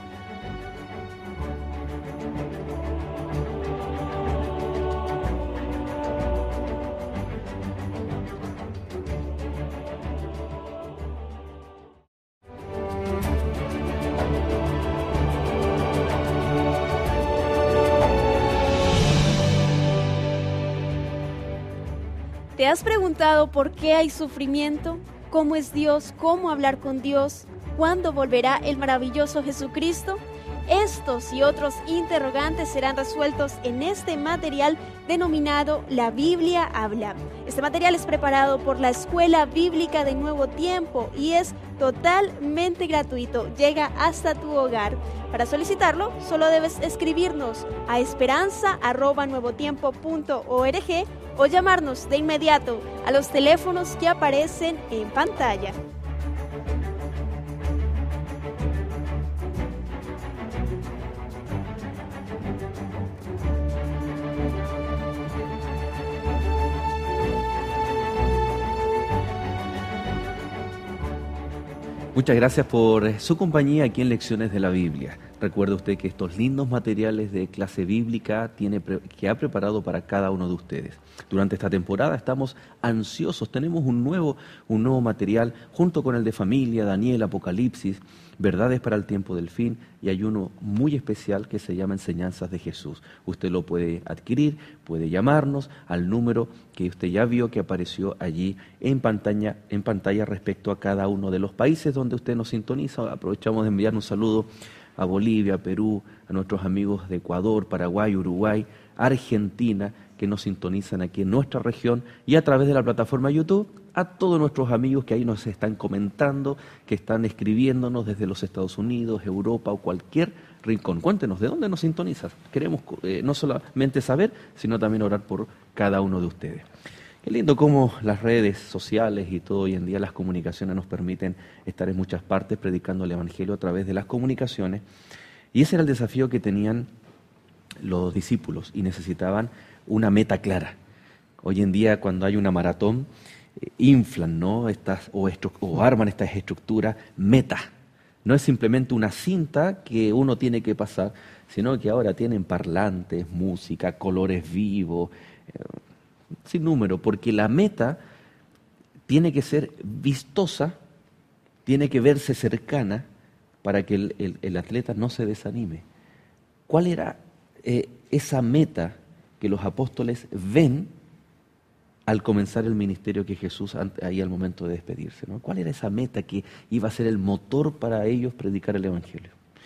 ¿Te has preguntado por qué hay sufrimiento? ¿Cómo es Dios? ¿Cómo hablar con Dios? ¿Cuándo volverá el maravilloso Jesucristo? Estos y otros interrogantes serán resueltos en este material denominado La Biblia Habla. Este material es preparado por la Escuela Bíblica de Nuevo Tiempo y es totalmente gratuito. Llega hasta tu hogar. Para solicitarlo, solo debes escribirnos a esperanza arroba nuevotiempo punto org o llamarnos de inmediato a los teléfonos que aparecen en pantalla. Muchas gracias por su compañía aquí en Lecciones de la Biblia. Recuerde usted que estos lindos materiales de clase bíblica tiene, que ha preparado para cada uno de ustedes. Durante esta temporada estamos ansiosos, tenemos un nuevo, un nuevo material junto con el de familia, Daniel, Apocalipsis, verdades para el tiempo del fin, y hay uno muy especial que se llama Enseñanzas de Jesús. Usted lo puede adquirir, puede llamarnos al número que usted ya vio que apareció allí en pantalla, en pantalla respecto a cada uno de los países donde usted nos sintoniza. Aprovechamos de enviar un saludo a Bolivia, Perú, a nuestros amigos de Ecuador, Paraguay, Uruguay, Argentina, que nos sintonizan aquí en nuestra región, y a través de la plataforma YouTube a todos nuestros amigos que ahí nos están comentando, que están escribiéndonos desde los Estados Unidos, Europa o cualquier rincón. Cuéntenos, ¿de dónde nos sintonizas? Queremos eh, no solamente saber, sino también orar por cada uno de ustedes. Qué lindo cómo las redes sociales y todo hoy en día, las comunicaciones nos permiten estar en muchas partes predicando el Evangelio a través de las comunicaciones. Y ese era el desafío que tenían los discípulos y necesitaban una meta clara. Hoy en día, cuando hay una maratón, eh, inflan, ¿no? Estas, o, estru- o arman estas estructuras meta. No es simplemente una cinta que uno tiene que pasar, sino que ahora tienen parlantes, música, colores vivos, eh, sin número, porque la meta tiene que ser vistosa, tiene que verse cercana para que el, el, el atleta no se desanime. ¿Cuál era eh, esa meta que los apóstoles ven al comenzar el ministerio que Jesús, ahí al momento de despedirse, ¿no? ¿Cuál era esa meta que iba a ser el motor para ellos predicar el Evangelio?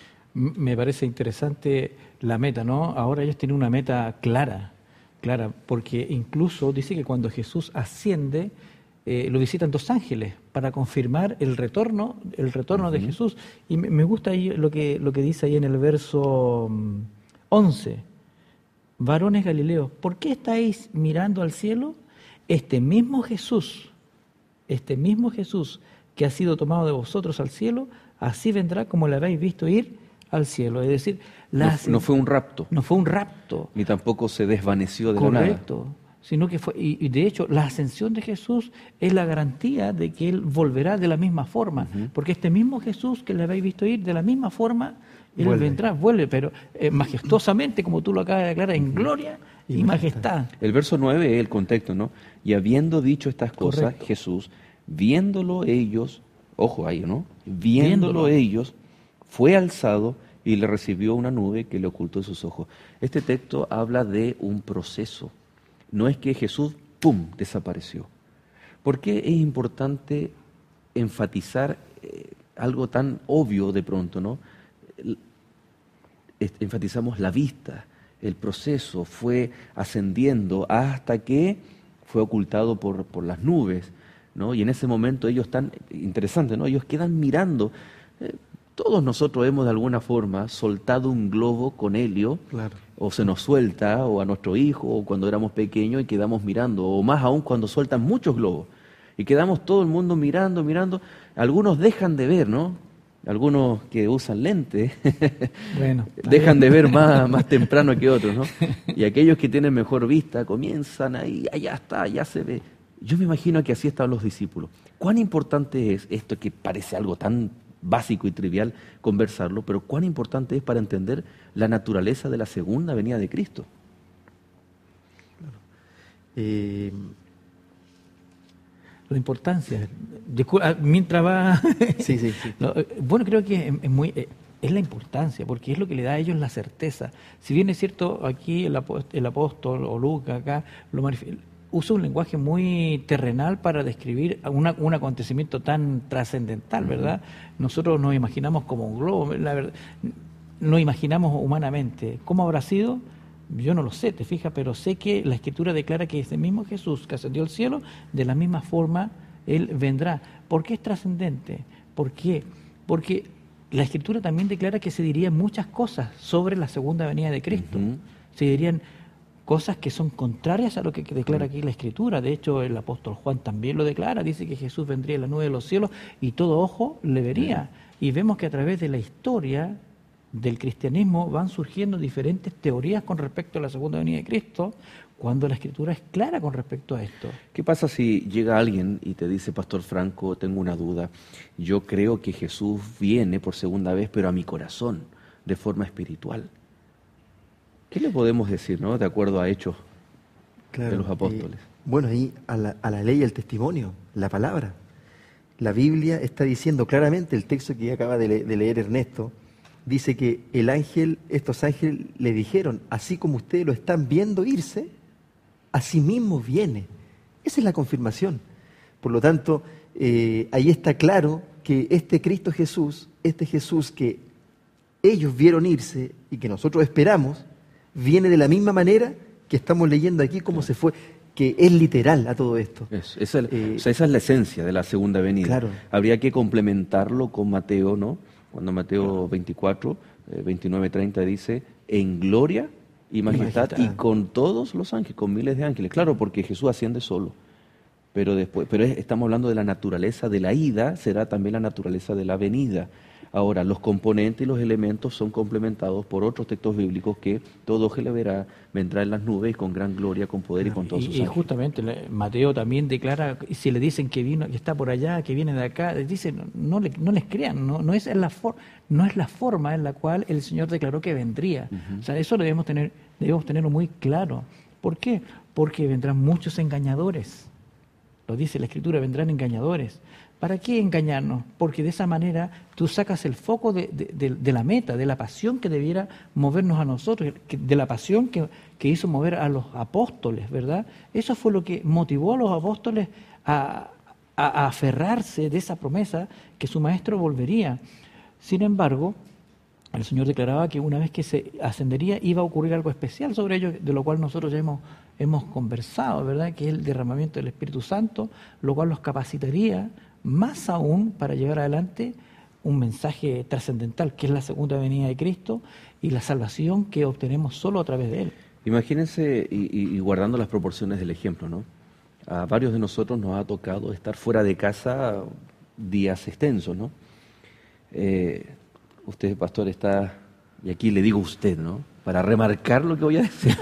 Me parece interesante la meta, ¿no? Ahora ellos tienen una meta clara, clara, porque incluso dice que cuando Jesús asciende, eh, lo visitan dos ángeles para confirmar el retorno, el retorno uh-huh. de Jesús. Y me, me gusta ahí lo que, lo que dice ahí en el verso once. Varones Galileos, ¿por qué estáis mirando al cielo? Este mismo Jesús, este mismo Jesús que ha sido tomado de vosotros al cielo, así vendrá como le habéis visto ir al cielo. Es decir, la no, no fue un rapto. No fue un rapto. Ni tampoco se desvaneció de Correcto. la nada. Correcto. Sino que fue, y, y de hecho, la ascensión de Jesús es la garantía de que Él volverá de la misma forma. Uh-huh. Porque este mismo Jesús que le habéis visto ir, de la misma forma, Él vuelve. vendrá, vuelve, pero eh, majestuosamente, como tú lo acabas de declarar, en gloria y, y majestad. majestad. El verso nueve es el contexto, ¿no? Y habiendo dicho estas cosas, Correcto. Jesús, viéndolo ellos, ojo ahí, ¿no? Viéndolo, viéndolo ellos, fue alzado y le recibió una nube que le ocultó sus ojos. Este texto habla de un proceso. No es que Jesús, ¡pum!, desapareció. ¿Por qué es importante enfatizar eh, algo tan obvio de pronto, ¿no? Enfatizamos la vista, el proceso fue ascendiendo hasta que fue ocultado por, por las nubes, ¿no? Y en ese momento ellos están, interesante, ¿no? Ellos quedan mirando. Eh, todos nosotros hemos de alguna forma soltado un globo con helio, claro. o se nos suelta, o a nuestro hijo, o cuando éramos pequeños y quedamos mirando, o más aún cuando sueltan muchos globos. Y quedamos todo el mundo mirando, mirando. Algunos dejan de ver, ¿no? Algunos que usan lentes bueno, dejan de ver más, más temprano que otros, ¿no? Y aquellos que tienen mejor vista comienzan ahí, allá está, ya se ve. Yo me imagino que así estaban los discípulos. ¿Cuán importante es esto que parece algo tan básico y trivial conversarlo, pero cuán importante es para entender la naturaleza de la segunda venida de Cristo? Claro. Eh... La importancia. Mientras va... Sí, sí, sí. No, bueno, creo que es, muy, es la importancia, porque es lo que le da a ellos la certeza. Si bien es cierto, aquí el apóstol, el apóstol o Lucas acá lo manifiesta, usa un lenguaje muy terrenal para describir una, un acontecimiento tan trascendental, ¿verdad? Uh-huh. Nosotros nos imaginamos como un globo, la verdad, nos imaginamos humanamente. ¿Cómo habrá sido? Yo no lo sé, te fijas, pero sé que la Escritura declara que ese mismo Jesús que ascendió al cielo, de la misma forma Él vendrá. ¿Por qué es trascendente? ¿Por qué? Porque la Escritura también declara que se dirían muchas cosas sobre la segunda venida de Cristo. Uh-huh. Se dirían cosas que son contrarias a lo que declara aquí la Escritura. De hecho, el apóstol Juan también lo declara, dice que Jesús vendría en la nube de los cielos y todo ojo le vería. Uh-huh. Y vemos que a través de la historia del cristianismo van surgiendo diferentes teorías con respecto a la segunda venida de Cristo, cuando la Escritura es clara con respecto a esto. ¿Qué pasa si llega alguien y te dice, Pastor Franco, tengo una duda, yo creo que Jesús viene por segunda vez, pero a mi corazón, de forma espiritual? ¿Qué le podemos decir, no? De acuerdo a Hechos claro, de los apóstoles. Eh, bueno, ahí a la, a la ley y al testimonio, la palabra. La Biblia está diciendo claramente, el texto que acaba de, le, de leer Ernesto, dice que el ángel, estos ángeles le dijeron, así como ustedes lo están viendo irse, así mismo viene. Esa es la confirmación. Por lo tanto, eh, ahí está claro que este Cristo Jesús, este Jesús que ellos vieron irse y que nosotros esperamos, viene de la misma manera que estamos leyendo aquí cómo se fue. que es literal a todo esto. Eso, esa, es, Eh, o sea, esa es la esencia de la segunda venida. Claro. Habría que complementarlo con Mateo, ¿no? Cuando Mateo veinticuatro, eh, veintinueve, treinta dice, en gloria y majestad, y, majestad. y con todos los ángeles, con miles de ángeles. Claro, porque Jesús asciende solo. Pero después, pero es- estamos hablando de la naturaleza de la ida, será también la naturaleza de la venida. Ahora, los componentes y los elementos son complementados por otros textos bíblicos que todo ojo le verá, vendrá en las nubes y con gran gloria, con poder y con todos sus Y, y ángeles. justamente le- Mateo también declara, y si le dicen que vino, que está por allá, que viene de acá, les dicen, no, no, le- no les crean, no, no, es la for- no es la forma en la cual el Señor declaró que vendría. O sea, eso lo debemos tener, debemos tenerlo muy claro. ¿Por qué? Porque vendrán muchos engañadores. Lo dice la Escritura, vendrán engañadores. ¿Para qué engañarnos? Porque de esa manera tú sacas el foco de, de- de- de la meta, de la pasión que debiera movernos a nosotros, que- de la pasión que, que hizo mover a los apóstoles, ¿verdad? Eso fue lo que motivó a los apóstoles a, a- a aferrarse de esa promesa que su maestro volvería. Sin embargo, el Señor declaraba que una vez que se ascendería iba a ocurrir algo especial sobre ellos, de lo cual nosotros ya hemos, hemos conversado, ¿verdad? Que es el derramamiento del Espíritu Santo, lo cual los capacitaría más aún para llevar adelante un mensaje trascendental, que es la segunda venida de Cristo y la salvación que obtenemos solo a través de Él. Imagínense, y, y- y guardando las proporciones del ejemplo, ¿no? A varios de nosotros nos ha tocado estar fuera de casa días extensos, ¿no? Eh, usted, pastor, está, y aquí le digo usted, ¿no? Para remarcar lo que voy a decir.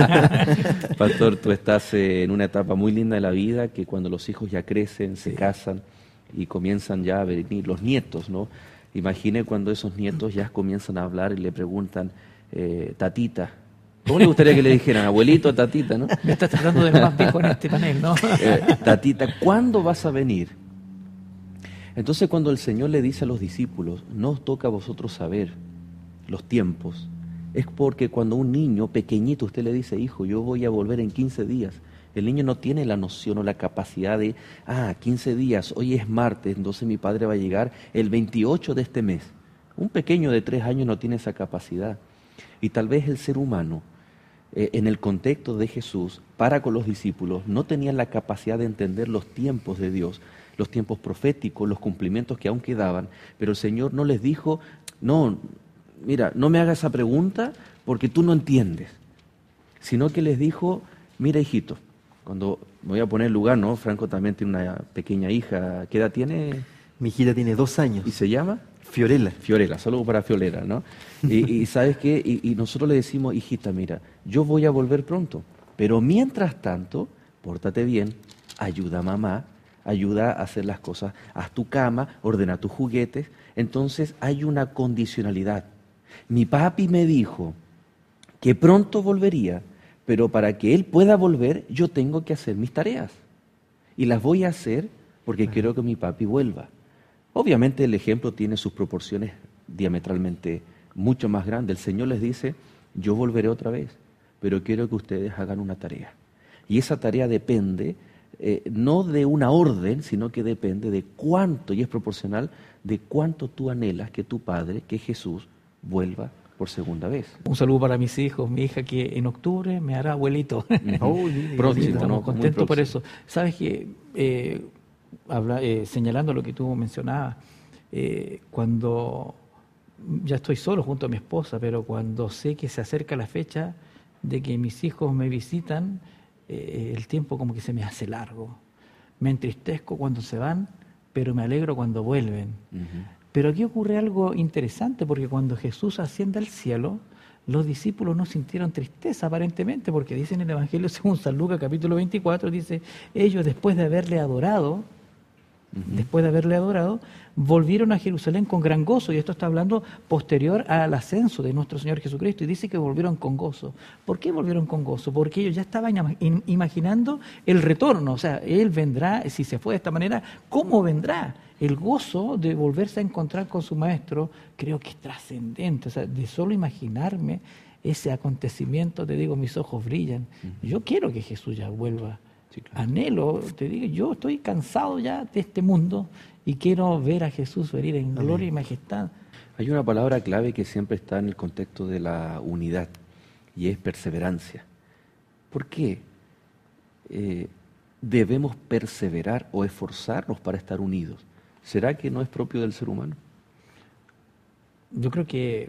Pastor, tú estás eh, en una etapa muy linda de la vida, que cuando los hijos ya crecen, se casan y comienzan ya a venir los nietos, ¿no? Imagine cuando esos nietos ya comienzan a hablar y le preguntan, eh, tatita. ¿Cómo le gustaría que le dijeran, abuelito, tatita, no? Me estás tratando de lo más viejo en este panel, ¿no? Eh, tatita, ¿cuándo vas a venir? Entonces cuando el Señor le dice a los discípulos, no os toca a vosotros saber los tiempos, es porque cuando un niño pequeñito usted le dice, hijo, yo voy a volver en quince días, el niño no tiene la noción o la capacidad de, ah, quince días, hoy es martes, entonces mi padre va a llegar el veintiocho de este mes. Un pequeño de tres años no tiene esa capacidad. Y tal vez el ser humano, eh, en el contexto de Jesús, para con los discípulos, no tenía la capacidad de entender los tiempos de Dios, los tiempos proféticos, los cumplimientos que aún quedaban, pero el Señor no les dijo, no, mira, no me hagas esa pregunta porque tú no entiendes, sino que les dijo, mira hijito, cuando me voy a poner en lugar, ¿no? Franco también tiene una pequeña hija, ¿qué edad tiene? Mi hijita tiene dos años. ¿Y se llama? Fiorella. Fiorella, saludo para Fiorella, ¿no? Y, y ¿sabes qué? Y, y nosotros le decimos, hijita, mira, yo voy a volver pronto, pero mientras tanto, pórtate bien, ayuda a mamá, ayuda a hacer las cosas, haz tu cama, ordena tus juguetes. Entonces hay una condicionalidad. Mi papi me dijo que pronto volvería, pero para que él pueda volver, yo tengo que hacer mis tareas. Y las voy a hacer porque quiero que mi papi vuelva. Obviamente el ejemplo tiene sus proporciones diametralmente mucho más grandes. El Señor les dice, yo volveré otra vez, pero quiero que ustedes hagan una tarea. Y esa tarea depende eh, no de una orden, sino que depende de cuánto, y es proporcional, de cuánto tú anhelas que tu Padre, que Jesús, vuelva por segunda vez. Un saludo para mis hijos, mi hija que en octubre me hará abuelito. Oh, mire, Próximo, bonito. ¿no? Estamos Muy contentos por próximo. eso. Sabes que, eh, habla- eh, señalando lo que tú mencionabas, eh, cuando ya estoy solo junto a mi esposa, pero cuando sé que se acerca la fecha de que mis hijos me visitan, eh, el tiempo como que se me hace largo. Me entristezco cuando se van, pero me alegro cuando vuelven. Ujú. Pero aquí ocurre algo interesante, porque cuando Jesús asciende al cielo, los discípulos no sintieron tristeza aparentemente, porque dice en el Evangelio según San Lucas capítulo veinticuatro, dice, ellos después de haberle adorado, después de haberle adorado, volvieron a Jerusalén con gran gozo, y esto está hablando posterior al ascenso de nuestro Señor Jesucristo, y dice que volvieron con gozo. ¿Por qué volvieron con gozo? Porque ellos ya estaban ima- in- imaginando el retorno, o sea, Él vendrá, si se fue de esta manera, ¿cómo vendrá? El gozo de volverse a encontrar con su Maestro, creo que es trascendente, o sea, de solo imaginarme ese acontecimiento, te digo, mis ojos brillan. Yo quiero que Jesús ya vuelva. Sí, claro. Anhelo, te digo, yo estoy cansado ya de este mundo y quiero ver a Jesús venir en gloria y majestad. Hay una palabra clave que siempre está en el contexto de la unidad y es perseverancia. ¿Por qué? eh, debemos perseverar o esforzarnos para estar unidos. ¿Será que no es propio del ser humano? Yo creo que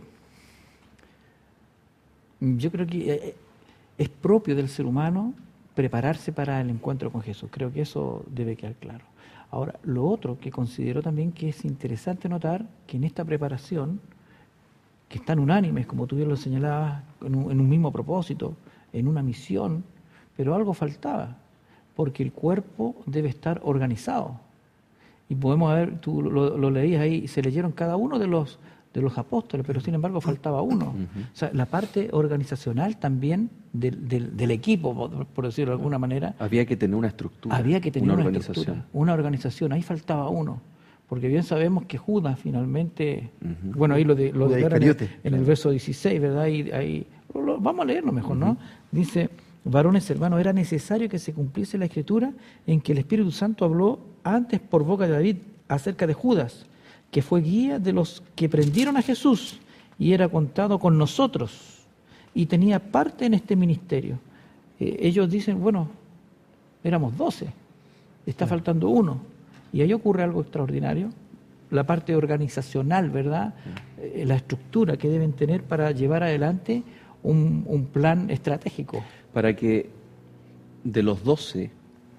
yo creo que es propio del ser humano prepararse para el encuentro con Jesús. Creo que eso debe quedar claro. Ahora, lo otro que considero también que es interesante notar que en esta preparación, que están unánimes, como tú bien lo señalabas, en un, en un mismo propósito, en una misión, pero algo faltaba, porque el cuerpo debe estar organizado. Y podemos ver, tú lo, lo leías ahí, se leyeron cada uno de los de los apóstoles, pero sin embargo faltaba uno. Uh-huh. O sea, la parte organizacional también del, del, del equipo, por, por decirlo de alguna manera. Había que tener una estructura. Había que tener una, una organización. estructura, una organización. Ahí faltaba uno. Porque bien sabemos que Judas finalmente, uh-huh. bueno, ahí lo, de, lo declaran en, en el verso dieciséis, ¿verdad? Ahí, ahí, lo, vamos a leerlo mejor, ¿no? Uh-huh. Dice, varones hermanos, era necesario que se cumpliese la escritura en que el Espíritu Santo habló antes por boca de David acerca de Judas, que fue guía de los que prendieron a Jesús y era contado con nosotros y tenía parte en este ministerio. Eh, ellos dicen, bueno, éramos doce, está claro. faltando uno. Y ahí ocurre algo extraordinario, la parte organizacional, ¿verdad? Eh, la estructura que deben tener para llevar adelante un, un plan estratégico. Para que de los doce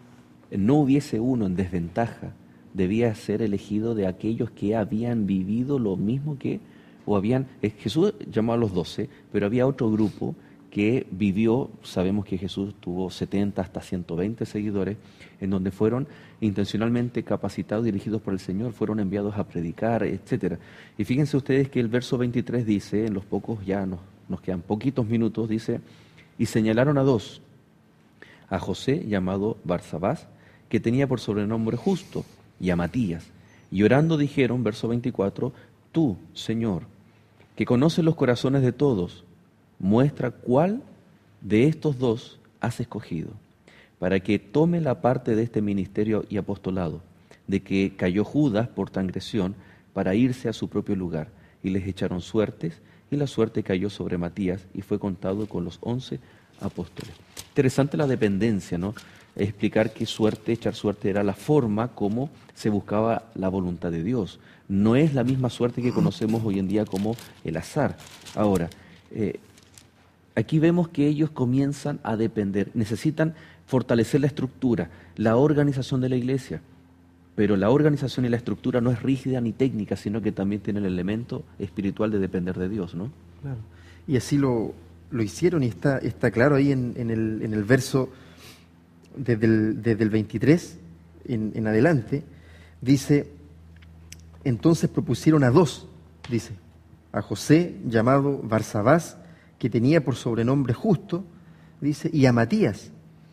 no hubiese uno en desventaja, debía ser elegido de aquellos que habían vivido lo mismo que, o habían, eh, Jesús llamó a los doce, pero había otro grupo que vivió, sabemos que Jesús tuvo setenta hasta ciento veinte seguidores, en donde fueron intencionalmente capacitados, dirigidos por el Señor, fueron enviados a predicar, etcétera. Y fíjense ustedes que el verso veintitrés dice, en los pocos, ya nos, nos quedan poquitos minutos, dice, y señalaron a dos, a José, llamado Barsabás, que tenía por sobrenombre Justo, y a Matías. Y orando dijeron, verso veinticuatro, tú, Señor, que conoces los corazones de todos, muestra cuál de estos dos has escogido, para que tome la parte de este ministerio y apostolado, de que cayó Judas por transgresión para irse a su propio lugar, y les echaron suertes, y la suerte cayó sobre Matías, y fue contado con los once apóstoles. Interesante la dependencia, ¿no? Explicar que suerte, echar suerte era la forma como se buscaba la voluntad de Dios. No es la misma suerte que conocemos hoy en día como el azar. Ahora, eh, aquí vemos que ellos comienzan a depender, necesitan fortalecer la estructura, la organización de la iglesia, pero la organización y la estructura no es rígida ni técnica, sino que también tiene el elemento espiritual de depender de Dios, ¿no? Claro. Y así lo, lo hicieron y está, está claro ahí en, en, el, en el verso... Desde el, desde el veintitrés en, en adelante, dice, entonces propusieron a dos, dice, a José, llamado Barsabás, que tenía por sobrenombre Justo, dice, y a Matías.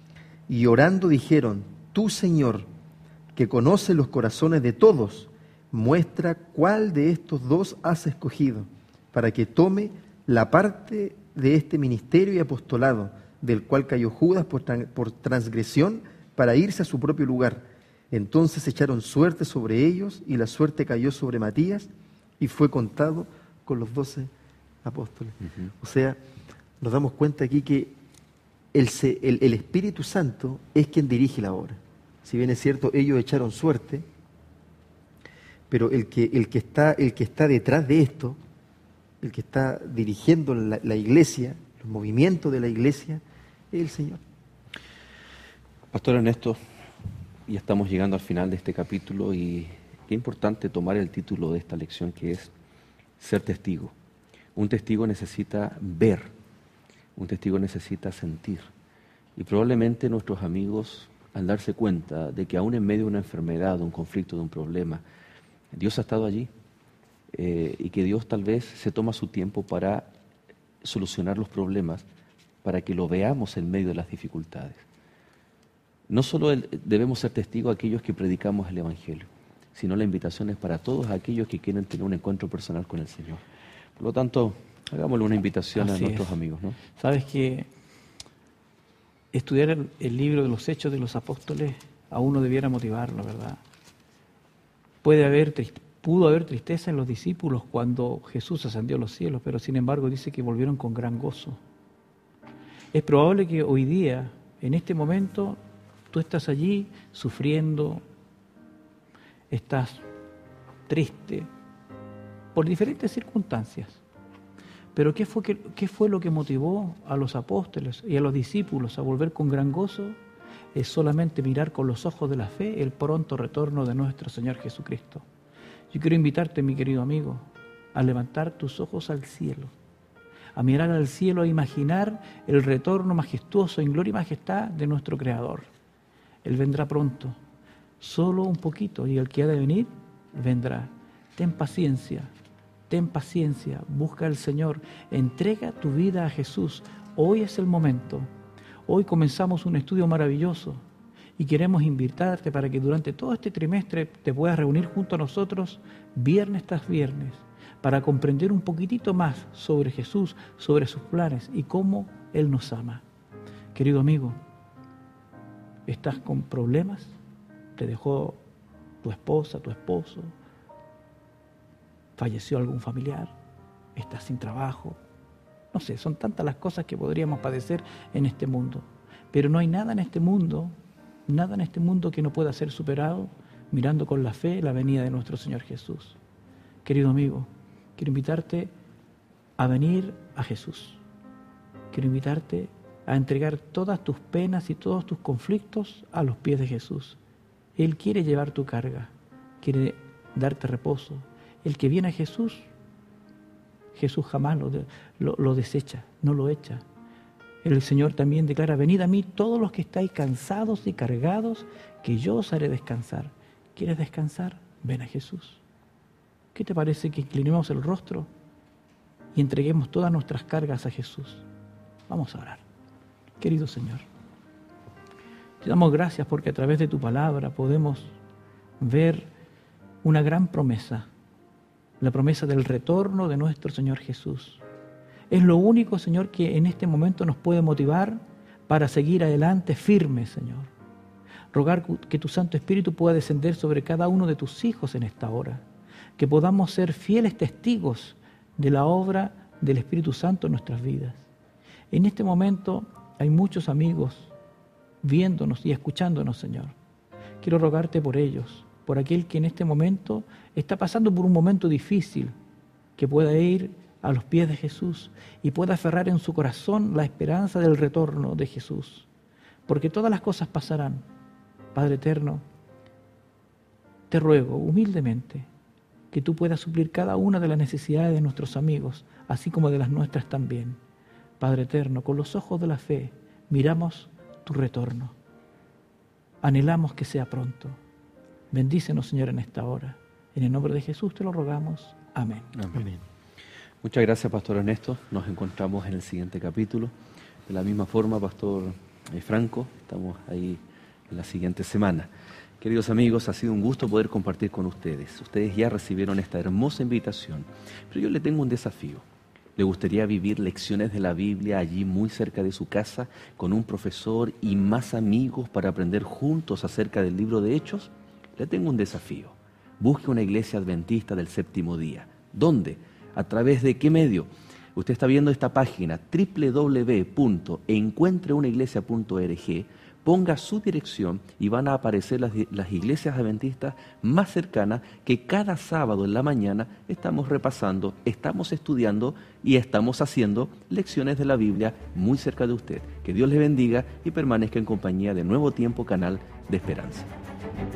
Y orando dijeron, tú, Señor, que conoces los corazones de todos, muestra cuál de estos dos has escogido, para que tome la parte de este ministerio y apostolado, del cual cayó Judas por, por transgresión para irse a su propio lugar. Entonces echaron suerte sobre ellos y la suerte cayó sobre Matías y fue contado con los doce apóstoles. Uh-huh. O sea, nos damos cuenta aquí que el, el, el Espíritu Santo es quien dirige la obra. Si bien es cierto, ellos echaron suerte, pero el que, el que, está, el que está detrás de esto, el que está dirigiendo la, la iglesia, los movimientos de la iglesia, el Señor. Pastor Ernesto, ya estamos llegando al final de este capítulo y qué importante tomar el título de esta lección, que es ser testigo. Un testigo necesita ver, un testigo necesita sentir. Y probablemente nuestros amigos, al darse cuenta de que aún en medio de una enfermedad, de un conflicto, de un problema, Dios ha estado allí eh, y que Dios tal vez se toma su tiempo para solucionar los problemas, para que lo veamos en medio de las dificultades. No solo el, debemos ser testigos a aquellos que predicamos el Evangelio, sino la invitación es para todos aquellos que quieren tener un encuentro personal con el Señor. Por lo tanto, hagámosle una invitación Así a nuestros es. amigos, ¿no? Sabes que estudiar el, el libro de los Hechos de los Apóstoles a uno debiera motivarlo, ¿verdad? Puede haber tristeza. Pudo haber tristeza en los discípulos cuando Jesús ascendió a los cielos, pero sin embargo dice que volvieron con gran gozo. Es probable que hoy día, en este momento, Tú estás allí sufriendo, estás triste por diferentes circunstancias. Pero ¿qué fue, que, ¿qué fue lo que motivó a los apóstoles y a los discípulos a volver con gran gozo? Es solamente mirar con los ojos de la fe el pronto retorno de nuestro Señor Jesucristo. Yo quiero invitarte, mi querido amigo, a levantar tus ojos al cielo, a mirar al cielo, a imaginar el retorno majestuoso en gloria y majestad de nuestro Creador. Él vendrá pronto, solo un poquito, y el que ha de venir, vendrá. Ten paciencia, ten paciencia, busca al Señor, entrega tu vida a Jesús. Hoy es el momento. Hoy comenzamos un estudio maravilloso y queremos invitarte para que durante todo este trimestre te puedas reunir junto a nosotros viernes tras viernes para comprender un poquitito más sobre Jesús, sobre sus planes y cómo Él nos ama. Querido amigo, ¿estás con problemas? ¿Te dejó tu esposa, tu esposo? ¿Falleció algún familiar? ¿Estás sin trabajo? No sé, son tantas las cosas que podríamos padecer en este mundo. Pero no hay nada en este mundo, nada en este mundo que no pueda ser superado mirando con la fe la venida de nuestro Señor Jesús. Querido amigo, quiero invitarte a venir a Jesús. Quiero invitarte a entregar todas tus penas y todos tus conflictos a los pies de Jesús. Él quiere llevar tu carga, quiere darte reposo. El que viene a Jesús, Jesús jamás lo, lo, lo desecha, no lo echa. El Señor también declara, venid a mí todos los que estáis cansados y cargados, que yo os haré descansar. ¿Quieres descansar? Ven a Jesús. ¿Qué te parece que inclinemos el rostro y entreguemos todas nuestras cargas a Jesús? Vamos a orar. Querido Señor, te damos gracias porque a través de tu palabra podemos ver una gran promesa, la promesa del retorno de nuestro Señor Jesús. Es lo único, Señor, que en este momento nos puede motivar para seguir adelante firmes, Señor. Rogar que tu Santo Espíritu pueda descender sobre cada uno de tus hijos en esta hora, que podamos ser fieles testigos de la obra del Espíritu Santo en nuestras vidas. En este momento hay muchos amigos viéndonos y escuchándonos, Señor. Quiero rogarte por ellos, por aquel que en este momento está pasando por un momento difícil, que pueda ir a los pies de Jesús y pueda aferrar en su corazón la esperanza del retorno de Jesús. Porque todas las cosas pasarán. Padre eterno, te ruego humildemente que tú puedas suplir cada una de las necesidades de nuestros amigos, así como de las nuestras también. Padre eterno, con los ojos de la fe, miramos tu retorno. Anhelamos que sea pronto. Bendícenos, Señor, en esta hora. En el nombre de Jesús te lo rogamos. Amén. Amén. Amén. Muchas gracias, Pastor Ernesto. Nos encontramos en el siguiente capítulo. De la misma forma, Pastor Franco, estamos ahí en la siguiente semana. Queridos amigos, ha sido un gusto poder compartir con ustedes. Ustedes ya recibieron esta hermosa invitación, pero yo le tengo un desafío. ¿Le gustaría vivir lecciones de la Biblia allí muy cerca de su casa, con un profesor y más amigos para aprender juntos acerca del libro de Hechos? Le tengo un desafío. Busque una iglesia adventista del séptimo día. ¿Dónde? ¿A través de qué medio? Usted está viendo esta página, doble u doble u doble u punto encuentre una iglesia punto org. Ponga su dirección y van a aparecer las, las iglesias adventistas más cercanas que cada sábado en la mañana estamos repasando, estamos estudiando y estamos haciendo lecciones de la Biblia muy cerca de usted. Que Dios le bendiga y permanezca en compañía de Nuevo Tiempo, canal de esperanza.